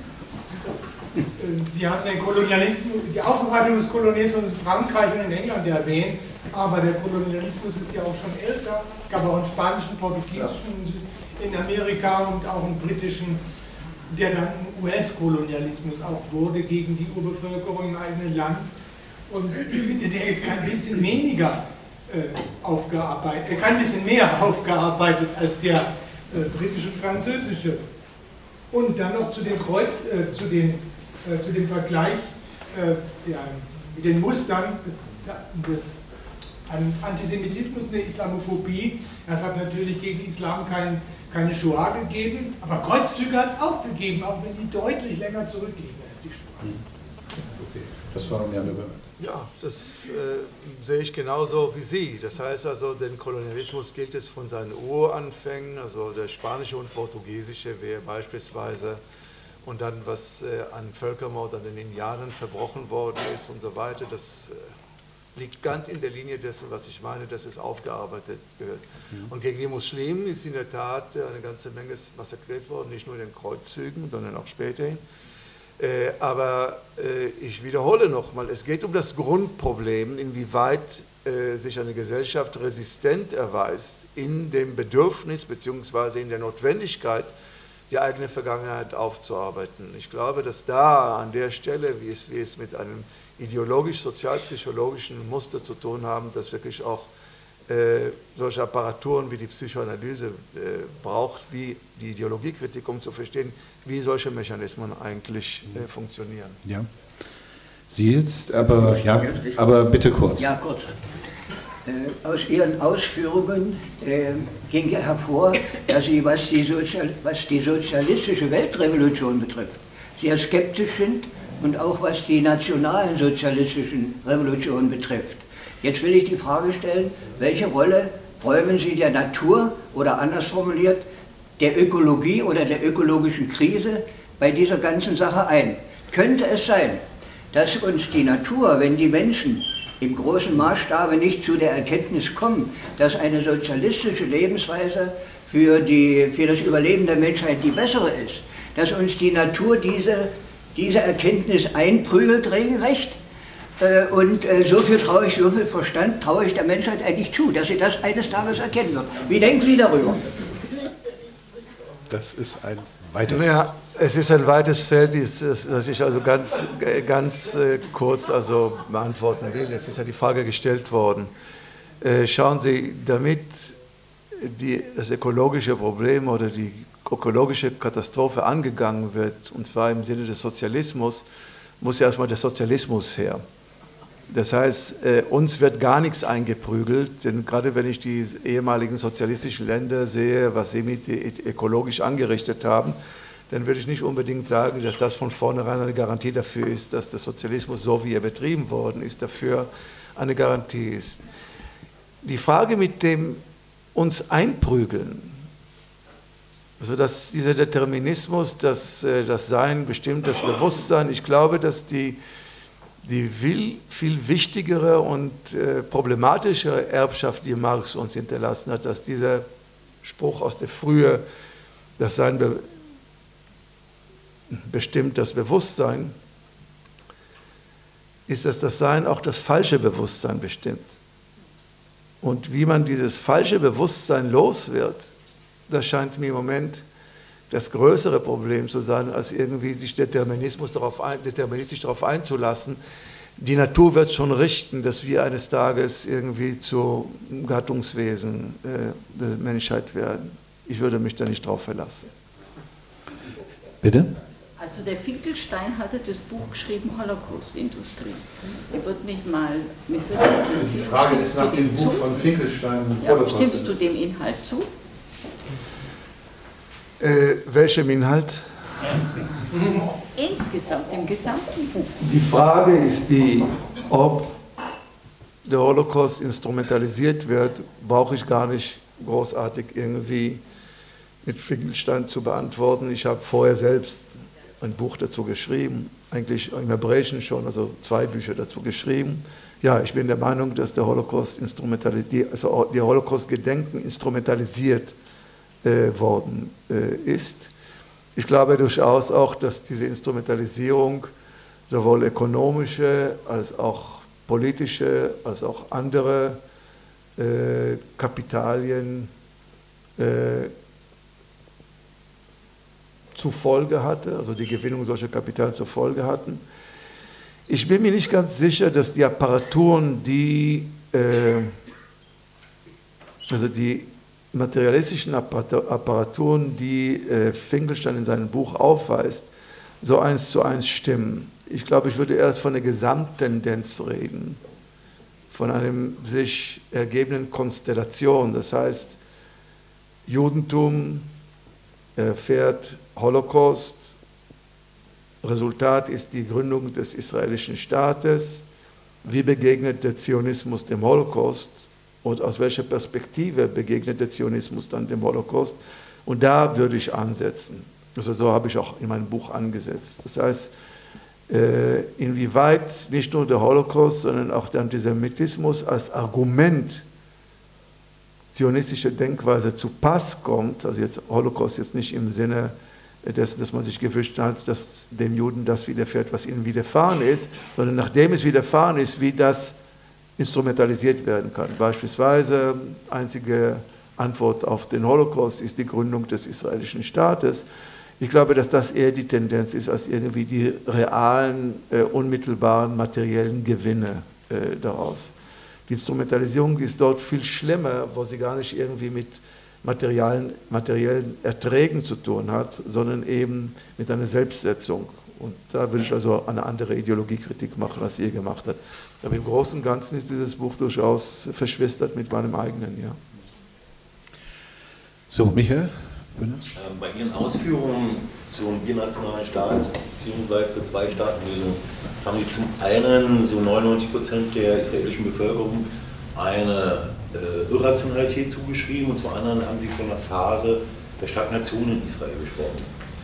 Sie haben den Kolonialismus, die Aufarbeitung des Kolonialismus in Frankreich und in England erwähnt, aber der Kolonialismus ist ja auch schon älter. Es gab auch einen spanischen, portugiesischen in Amerika und auch einen britischen, der dann ein U S-Kolonialismus auch wurde gegen die Urbevölkerung im eigenen Land. Und ich finde, der ist kein bisschen weniger äh, aufgearbeitet, äh, kein bisschen mehr aufgearbeitet als der äh, britische und französische. Und dann noch zu dem Kreuz, äh, zu, den, äh, zu dem Vergleich äh, der, mit den Mustern des, des Antisemitismus und der Islamophobie. Das hat natürlich gegen den Islam kein, keine Shoah gegeben, aber Kreuzzüge hat es auch gegeben, auch wenn die deutlich länger zurückliegen als die Shoah.
Das war ja eine
Ja, das äh, sehe ich genauso wie Sie. Das heißt also, den Kolonialismus gilt es von seinen Uranfängen, also der spanische und portugiesische wäre beispielsweise, und dann was äh, an Völkermord an den Indianern verbrochen worden ist und so weiter, das äh, liegt ganz in der Linie dessen, was ich meine, dass es aufgearbeitet gehört. Mhm. Und gegen die Muslimen ist in der Tat eine ganze Menge massakriert worden, nicht nur in den Kreuzzügen, sondern auch späterhin. Äh, aber äh, ich wiederhole nochmal, es geht um das Grundproblem, inwieweit äh, sich eine Gesellschaft resistent erweist in dem Bedürfnis bzw. in der Notwendigkeit, die eigene Vergangenheit aufzuarbeiten. Ich glaube, dass da an der Stelle, wie es, wie es mit einem ideologisch-sozialpsychologischen Muster zu tun haben, dass wirklich auch äh, solche Apparaturen wie die Psychoanalyse äh, braucht, wie die Ideologiekritik, um zu verstehen, wie solche Mechanismen eigentlich äh, funktionieren.
Ja. Sie jetzt, aber, ja, aber bitte kurz.
Ja, kurz. Äh, aus Ihren Ausführungen äh, ging ja hervor, dass Sie, was die, Sozial was die sozialistische Weltrevolution betrifft, sehr skeptisch sind und auch was die nationalen sozialistischen Revolutionen betrifft. Jetzt will ich die Frage stellen, welche Rolle räumen Sie der Natur oder anders formuliert, der Ökologie oder der ökologischen Krise bei dieser ganzen Sache ein? Könnte es sein, dass uns die Natur, wenn die Menschen im großen Maßstabe nicht zu der Erkenntnis kommen, dass eine sozialistische Lebensweise für, die, für das Überleben der Menschheit die bessere ist, dass uns die Natur diese, diese Erkenntnis einprügelt regelrecht? Und so viel traue ich, so viel Verstand traue ich der Menschheit eigentlich zu, dass sie das eines Tages erkennen wird. Wie denken Sie darüber?
Das ist ein weites
Ja, es ist ein weites Feld, das ich also ganz, ganz kurz also beantworten will. Jetzt ist ja die Frage gestellt worden. Schauen Sie, damit die, das ökologische Problem oder die ökologische Katastrophe angegangen wird, und zwar im Sinne des Sozialismus, muss ja erstmal der Sozialismus her. Das heißt, äh, uns wird gar nichts eingeprügelt, denn gerade wenn ich die ehemaligen sozialistischen Länder sehe, was sie mit ökologisch angerichtet haben, dann würde ich nicht unbedingt sagen, dass das von vornherein eine Garantie dafür ist, dass der Sozialismus, so wie er betrieben worden ist, dafür eine Garantie ist. Die Frage mit dem uns einprügeln, also dass dieser Determinismus, das, das Sein bestimmt, das Bewusstsein, ich glaube, dass die, die viel wichtigere und äh, problematischere Erbschaft, die Marx uns hinterlassen hat, dass dieser Spruch aus der Frühe, das Sein be bestimmt das Bewusstsein, ist, dass das Sein auch das falsche Bewusstsein bestimmt. Und wie man dieses falsche Bewusstsein los wird, das scheint mir im Moment das größere Problem zu sein, als irgendwie sich Determinismus darauf ein, deterministisch darauf einzulassen. Die Natur wird schon richten, dass wir eines Tages irgendwie zu Gattungswesen äh, der Menschheit werden. Ich würde mich da nicht drauf verlassen.
Bitte?
Also der Finkelstein hatte das Buch geschrieben, Holocaust-Industrie. Er wird nicht mal mit Wissen interessiert.
Die Frage ist nach dem Buch von Finkelstein, Holocaust.
Ja, stimmst du dem Inhalt zu?
Äh, welchem Inhalt?
Insgesamt, im gesamten Buch.
Die Frage ist die, ob der Holocaust instrumentalisiert wird, brauche ich gar nicht großartig irgendwie mit Finkelstein zu beantworten. Ich habe vorher selbst ein Buch dazu geschrieben, eigentlich im Hebräischen schon, also zwei Bücher dazu geschrieben. Ja, ich bin der Meinung, dass der Holocaust instrumentalisiert, also der Holocaust-Gedenken instrumentalisiert äh, worden äh, ist. Ich glaube durchaus auch, dass diese Instrumentalisierung sowohl ökonomische als auch politische, als auch andere äh, Kapitalien äh, zur Folge hatte, also die Gewinnung solcher Kapitalien zur Folge hatten. Ich bin mir nicht ganz sicher, dass die Apparaturen, die, äh, also die materialistischen Apparaturen, die äh, Finkelstein in seinem Buch aufweist, so eins zu eins stimmen. Ich glaube, ich würde erst von einer Gesamttendenz reden, von einem sich ergebenden Konstellation. Das heißt, Judentum erfährt Holocaust, Resultat ist die Gründung des israelischen Staates. Wie begegnet der Zionismus dem Holocaust und aus welcher Perspektive begegnet der Zionismus dann dem Holocaust? Und da würde ich ansetzen. Also so habe ich auch in meinem Buch angesetzt. Das heißt, inwieweit nicht nur der Holocaust, sondern auch der Antisemitismus als Argument zionistische Denkweise zu Pass kommt, also jetzt Holocaust jetzt nicht im Sinne dessen, dass man sich gewünscht hat, dass den Juden das widerfährt, was ihnen widerfahren ist, sondern nachdem es widerfahren ist, wie das instrumentalisiert werden kann. Beispielsweise, einzige Antwort auf den Holocaust ist die Gründung des israelischen Staates. Ich glaube, dass das eher die Tendenz ist, als irgendwie die realen, äh, unmittelbaren materiellen Gewinne äh, daraus. Die Instrumentalisierung ist dort viel schlimmer, wo sie gar nicht irgendwie mit materiellen, materiellen Erträgen zu tun hat, sondern eben mit einer Selbstsetzung. Und da will ich also eine andere Ideologiekritik machen, als ihr gemacht habt. Aber im Großen und Ganzen ist dieses Buch durchaus verschwistert mit meinem eigenen, ja.
So, Michael?
Bei Ihren Ausführungen zum binationalen Staat bzw. zur Zwei-Staaten-Lösung haben Sie zum einen so neunundneunzig Prozent der israelischen Bevölkerung eine äh, Irrationalität zugeschrieben und zum anderen haben Sie von einer Phase der Stagnation in Israel gesprochen.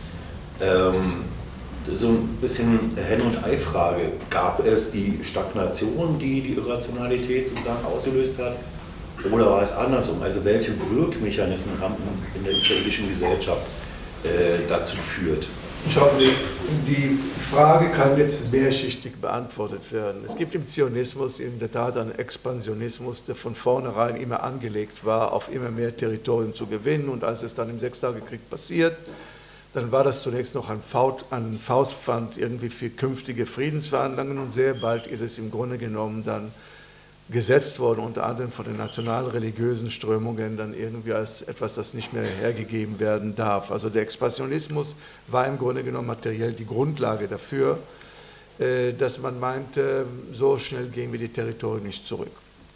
Ähm, so ein bisschen Henne- und Ei-Frage. Gab es die Stagnation, die die Irrationalität sozusagen ausgelöst hat? Oder war es andersrum? Also welche Wirkmechanismen haben in der israelischen Gesellschaft äh, dazu geführt?
Schauen Sie, die Frage kann jetzt mehrschichtig beantwortet werden. Es gibt im Zionismus in der Tat einen Expansionismus, der von vornherein immer angelegt war, auf immer mehr Territorium zu gewinnen. Und als es dann im Sechstagekrieg passiert, dann war das zunächst noch ein Faustpfand irgendwie für künftige Friedensverhandlungen und sehr bald ist es im Grunde genommen dann gesetzt worden, unter anderem von den national-religiösen Strömungen, dann irgendwie als etwas, das nicht mehr hergegeben werden darf. Also der Expansionismus war im Grunde genommen materiell die Grundlage dafür, dass man meinte, so schnell gehen wir die Territorien nicht zurück.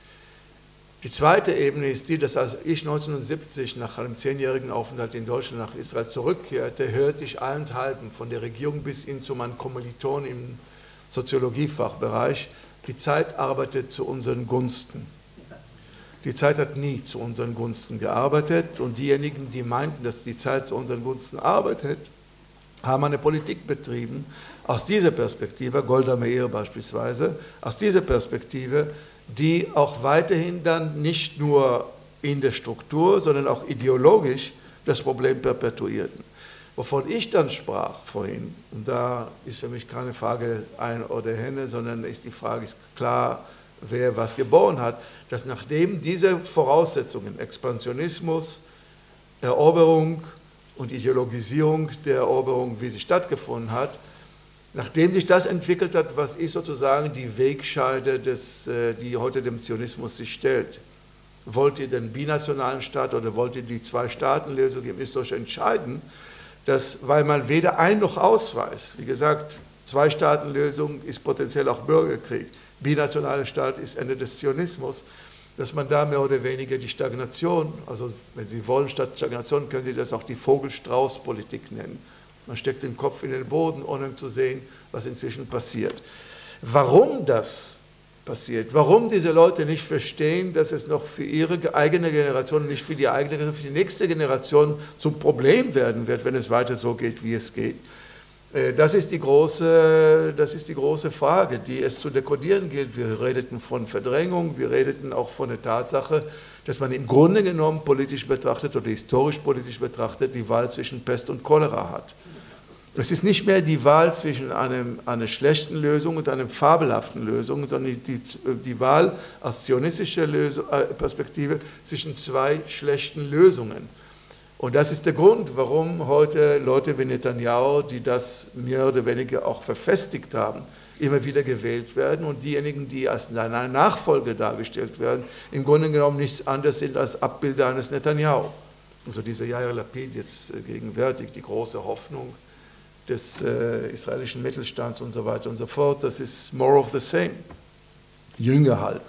Die zweite Ebene ist die, dass als ich neunzehnhundertsiebzig nach einem zehnjährigen Aufenthalt in Deutschland nach Israel zurückkehrte, hörte ich allenthalben von der Regierung bis hin zu meinen Kommilitonen im Soziologiefachbereich, die Zeit arbeitet zu unseren Gunsten. Die Zeit hat nie zu unseren Gunsten gearbeitet und diejenigen, die meinten, dass die Zeit zu unseren Gunsten arbeitet, haben eine Politik betrieben, aus dieser Perspektive, Golda Meir beispielsweise, aus dieser Perspektive, die auch weiterhin dann nicht nur in der Struktur, sondern auch ideologisch das Problem perpetuierten. Wovon ich dann sprach vorhin, und da ist für mich keine Frage ein oder Henne, sondern ist die Frage ist klar, wer was geboren hat, dass nachdem diese Voraussetzungen, Expansionismus, Eroberung und Ideologisierung der Eroberung, wie sie stattgefunden hat, nachdem sich das entwickelt hat, was ist sozusagen die Wegscheide, des, die heute dem Zionismus sich stellt. Wollt ihr den binationalen Staat oder wollt ihr die Zwei-Staaten-Lösung, ihr müsst euch entscheiden, dass, weil man weder ein noch aus weiß, wie gesagt, Zwei-Staaten-Lösung ist potenziell auch Bürgerkrieg, binationaler Staat ist Ende des Zionismus, dass man da mehr oder weniger die Stagnation, also wenn Sie wollen, statt Stagnation können Sie das auch die Vogel-Strauß-Politik nennen. Man steckt den Kopf in den Boden, ohne zu sehen, was inzwischen passiert. Warum das passiert, warum diese Leute nicht verstehen, dass es noch für ihre eigene Generation, nicht für die eigene, für die nächste Generation zum Problem werden wird, wenn es weiter so geht, wie es geht. Das ist die große, das ist die große Frage, die es zu dekodieren gilt. Wir redeten von Verdrängung, wir redeten auch von der Tatsache, dass man im Grunde genommen politisch betrachtet oder historisch politisch betrachtet die Wahl zwischen Pest und Cholera hat. Es ist nicht mehr die Wahl zwischen einem, einer schlechten Lösung und einer fabelhaften Lösung, sondern die, die Wahl aus zionistischer Lösung, äh, Perspektive zwischen zwei schlechten Lösungen. Und das ist der Grund, warum heute Leute wie Netanyahu, die das mehr oder weniger auch verfestigt haben, immer wieder gewählt werden und diejenigen, die als eine Nachfolge dargestellt werden, im Grunde genommen nichts anderes sind als Abbilder eines Netanyahu. Also dieser Yair Lapid jetzt gegenwärtig, die große Hoffnung des äh, israelischen Mittelstands und so weiter und so fort, das ist more of the same. Jünger halt.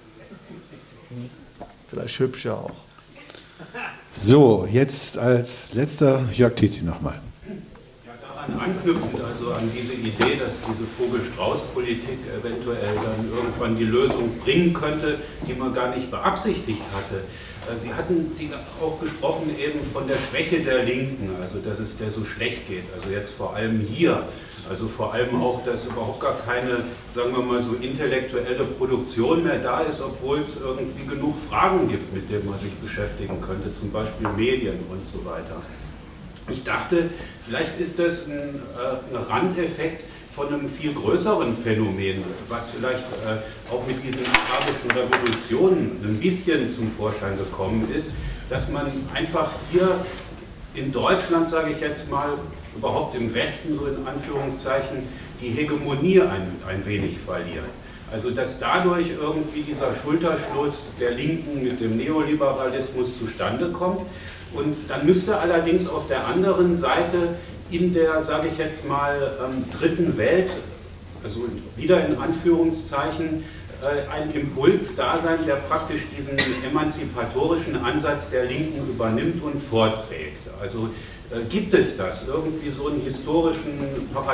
Vielleicht hübscher auch.
So, jetzt als letzter Jörg Titi nochmal.
Ja, daran anknüpfend, also an diese Idee, dass diese Vogel-Strauß-Politik eventuell dann irgendwann die Lösung bringen könnte, die man gar nicht beabsichtigt hatte. Sie hatten auch gesprochen eben von der Schwäche der Linken, also dass es der so schlecht geht, also jetzt vor allem hier, also vor allem auch, dass überhaupt gar keine, sagen wir mal so, intellektuelle Produktion mehr da ist, obwohl es irgendwie genug Fragen gibt, mit denen man sich beschäftigen könnte, zum Beispiel Medien und so weiter. Ich dachte, vielleicht ist das ein, äh, ein Randeffekt von einem viel größeren Phänomen, was vielleicht äh, auch mit diesen arabischen Revolutionen ein bisschen zum Vorschein gekommen ist, dass man einfach hier in Deutschland, sage ich jetzt mal, überhaupt im Westen, so in Anführungszeichen, die Hegemonie ein, ein wenig verliert. Also dass dadurch irgendwie dieser Schulterschluss der Linken mit dem Neoliberalismus zustande kommt. Und dann müsste allerdings auf der anderen Seite in der, sage ich jetzt mal, ähm, dritten Welt, also wieder in Anführungszeichen, äh, ein Impuls da sein, der praktisch diesen emanzipatorischen Ansatz der Linken übernimmt und vorträgt. Also äh, gibt es das, irgendwie so einen historischen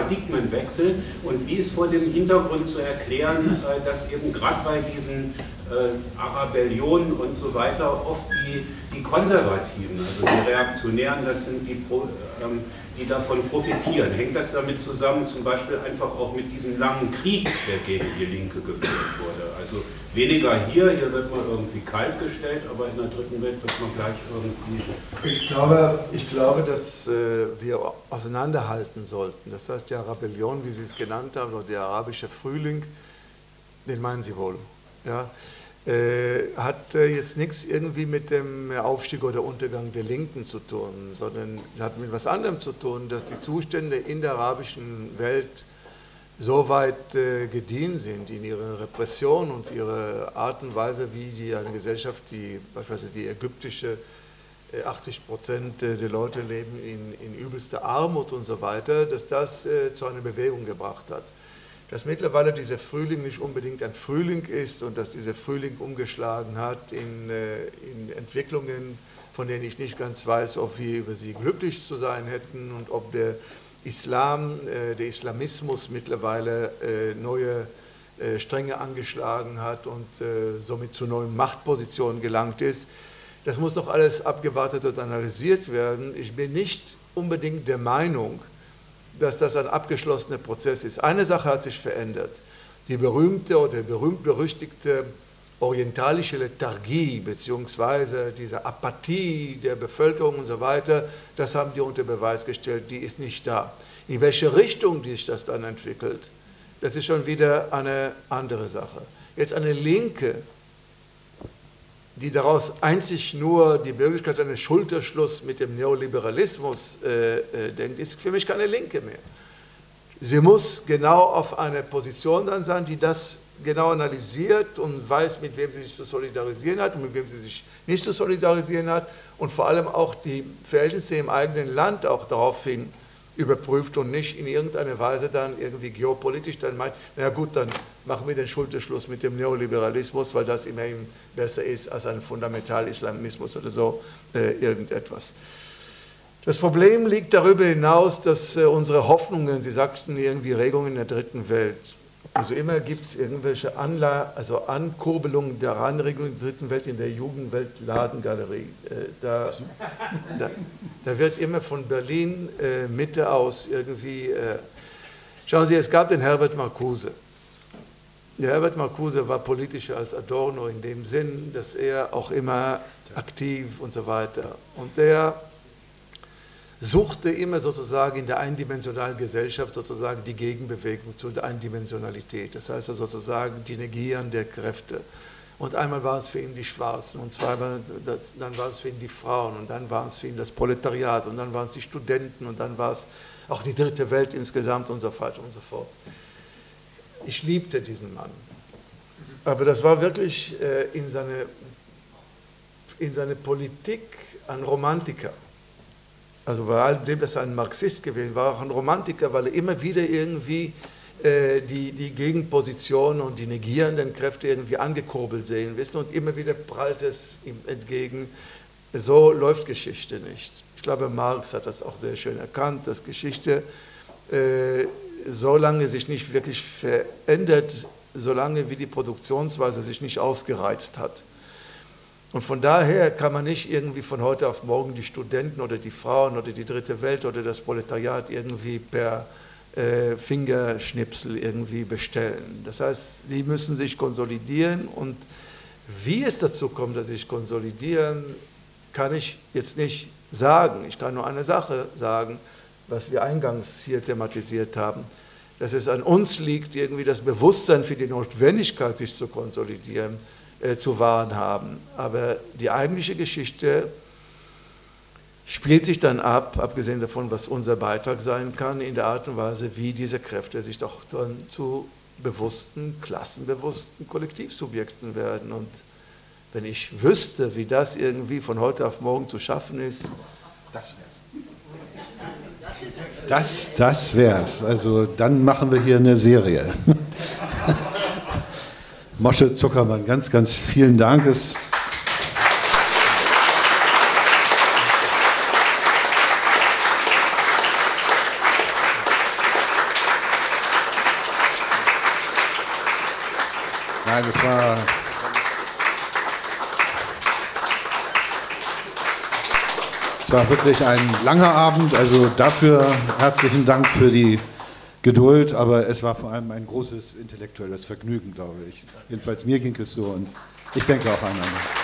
Paradigmenwechsel und wie ist vor dem Hintergrund zu erklären, äh, dass eben gerade bei diesen äh, Arabellionen und so weiter oft die, die Konservativen, also die Reaktionären, das sind die, ähm, die davon profitieren. Hängt das damit zusammen, zum Beispiel einfach auch mit diesem langen Krieg, der gegen die Linke geführt wurde? Also weniger hier, hier wird man irgendwie kalt gestellt, aber in der dritten Welt wird man gleich irgendwie...
Ich glaube, ich glaube dass äh, wir auseinanderhalten sollten. Das heißt, die Arabellion, wie Sie es genannt haben, oder der arabische Frühling, den meinen Sie wohl, ja, äh, hat äh, jetzt nichts irgendwie mit dem Aufstieg oder Untergang der Linken zu tun, sondern hat mit etwas anderem zu tun, dass die Zustände in der arabischen Welt so weit äh, gediehen sind in ihrer Repression und ihrer Art und Weise, wie die eine Gesellschaft, die beispielsweise die ägyptische, äh, achtzig Prozent der Leute leben in, in übelster Armut und so weiter, dass das äh, zu einer Bewegung gebracht hat. Dass mittlerweile dieser Frühling nicht unbedingt ein Frühling ist und dass dieser Frühling umgeschlagen hat in, äh, in Entwicklungen, von denen ich nicht ganz weiß, ob wir über sie glücklich zu sein hätten und ob der Islam, äh, der Islamismus mittlerweile äh, neue äh, Stränge angeschlagen hat und äh, somit zu neuen Machtpositionen gelangt ist. Das muss noch alles abgewartet und analysiert werden. Ich bin nicht unbedingt der Meinung, dass das ein abgeschlossener Prozess ist. Eine Sache hat sich verändert. Die berühmte oder berühmt-berüchtigte orientalische Lethargie beziehungsweise diese Apathie der Bevölkerung und so weiter, das haben die unter Beweis gestellt, die ist nicht da. In welche Richtung sich das dann entwickelt, das ist schon wieder eine andere Sache. Jetzt eine Linke, die daraus einzig nur die Möglichkeit eines Schulterschluss mit dem Neoliberalismus äh, äh, denkt, ist für mich keine Linke mehr. Sie muss genau auf einer Position dann sein, die das genau analysiert und weiß, mit wem sie sich zu solidarisieren hat und mit wem sie sich nicht zu solidarisieren hat und vor allem auch die Verhältnisse im eigenen Land auch daraufhin überprüft und nicht in irgendeiner Weise dann irgendwie geopolitisch dann meint, na gut, dann machen wir den Schulterschluss mit dem Neoliberalismus, weil das immerhin besser ist als ein Fundamentalislamismus oder so äh, irgendetwas. Das Problem liegt darüber hinaus, dass äh, unsere Hoffnungen, Sie sagten irgendwie Regungen in der dritten Welt, also immer gibt es irgendwelche Anla also Ankurbelungen der Anregungen in der dritten Welt in der Jugendwelt-Ladengalerie. Äh, da, da, da wird immer von Berlin äh, Mitte aus irgendwie, äh, schauen Sie, es gab den Herbert Marcuse. Der Herbert Marcuse war politischer als Adorno in dem Sinn, dass er auch immer aktiv und so weiter. Und der suchte immer sozusagen in der eindimensionalen Gesellschaft sozusagen die Gegenbewegung zu der Eindimensionalität. Das heißt sozusagen die Negieren der Kräfte. Und einmal waren es für ihn die Schwarzen und zweimal das, dann waren es für ihn die Frauen und dann waren es für ihn das Proletariat und dann waren es die Studenten und dann war es auch die dritte Welt insgesamt und so weiter und so fort. Ich liebte diesen Mann. Aber das war wirklich äh, in seine, in seine Politik ein Romantiker. Also bei all dem, dass er ein Marxist gewesen war, auch ein Romantiker, weil er immer wieder irgendwie äh, die, die Gegenpositionen und die negierenden Kräfte irgendwie angekurbelt sehen wissen und immer wieder prallt es ihm entgegen. So läuft Geschichte nicht. Ich glaube, Marx hat das auch sehr schön erkannt, dass Geschichte äh, solange sich nicht wirklich verändert, solange wie die Produktionsweise sich nicht ausgereizt hat. Und von daher kann man nicht irgendwie von heute auf morgen die Studenten oder die Frauen oder die dritte Welt oder das Proletariat irgendwie per äh, Fingerschnipsel irgendwie bestellen. Das heißt, die müssen sich konsolidieren und wie es dazu kommt, dass sie sich konsolidieren, kann ich jetzt nicht sagen. Ich kann nur eine Sache sagen, was wir eingangs hier thematisiert haben, dass es an uns liegt, irgendwie das Bewusstsein für die Notwendigkeit, sich zu konsolidieren, äh, zu wahren haben. Aber die eigentliche Geschichte spielt sich dann ab, abgesehen davon, was unser Beitrag sein kann, in der Art und Weise, wie diese Kräfte sich doch dann zu bewussten, klassenbewussten Kollektivsubjekten werden. Und wenn ich wüsste, wie das irgendwie von heute auf morgen zu schaffen ist, das wär's.
Das, das wär's. Also dann machen wir hier eine Serie. Moshe Zuckermann, ganz, ganz vielen Dank. Es Nein, es war war wirklich ein langer Abend, also dafür herzlichen Dank für die Geduld, aber es war vor allem ein großes intellektuelles Vergnügen, glaube ich. Jedenfalls mir ging es so und ich denke auch einander.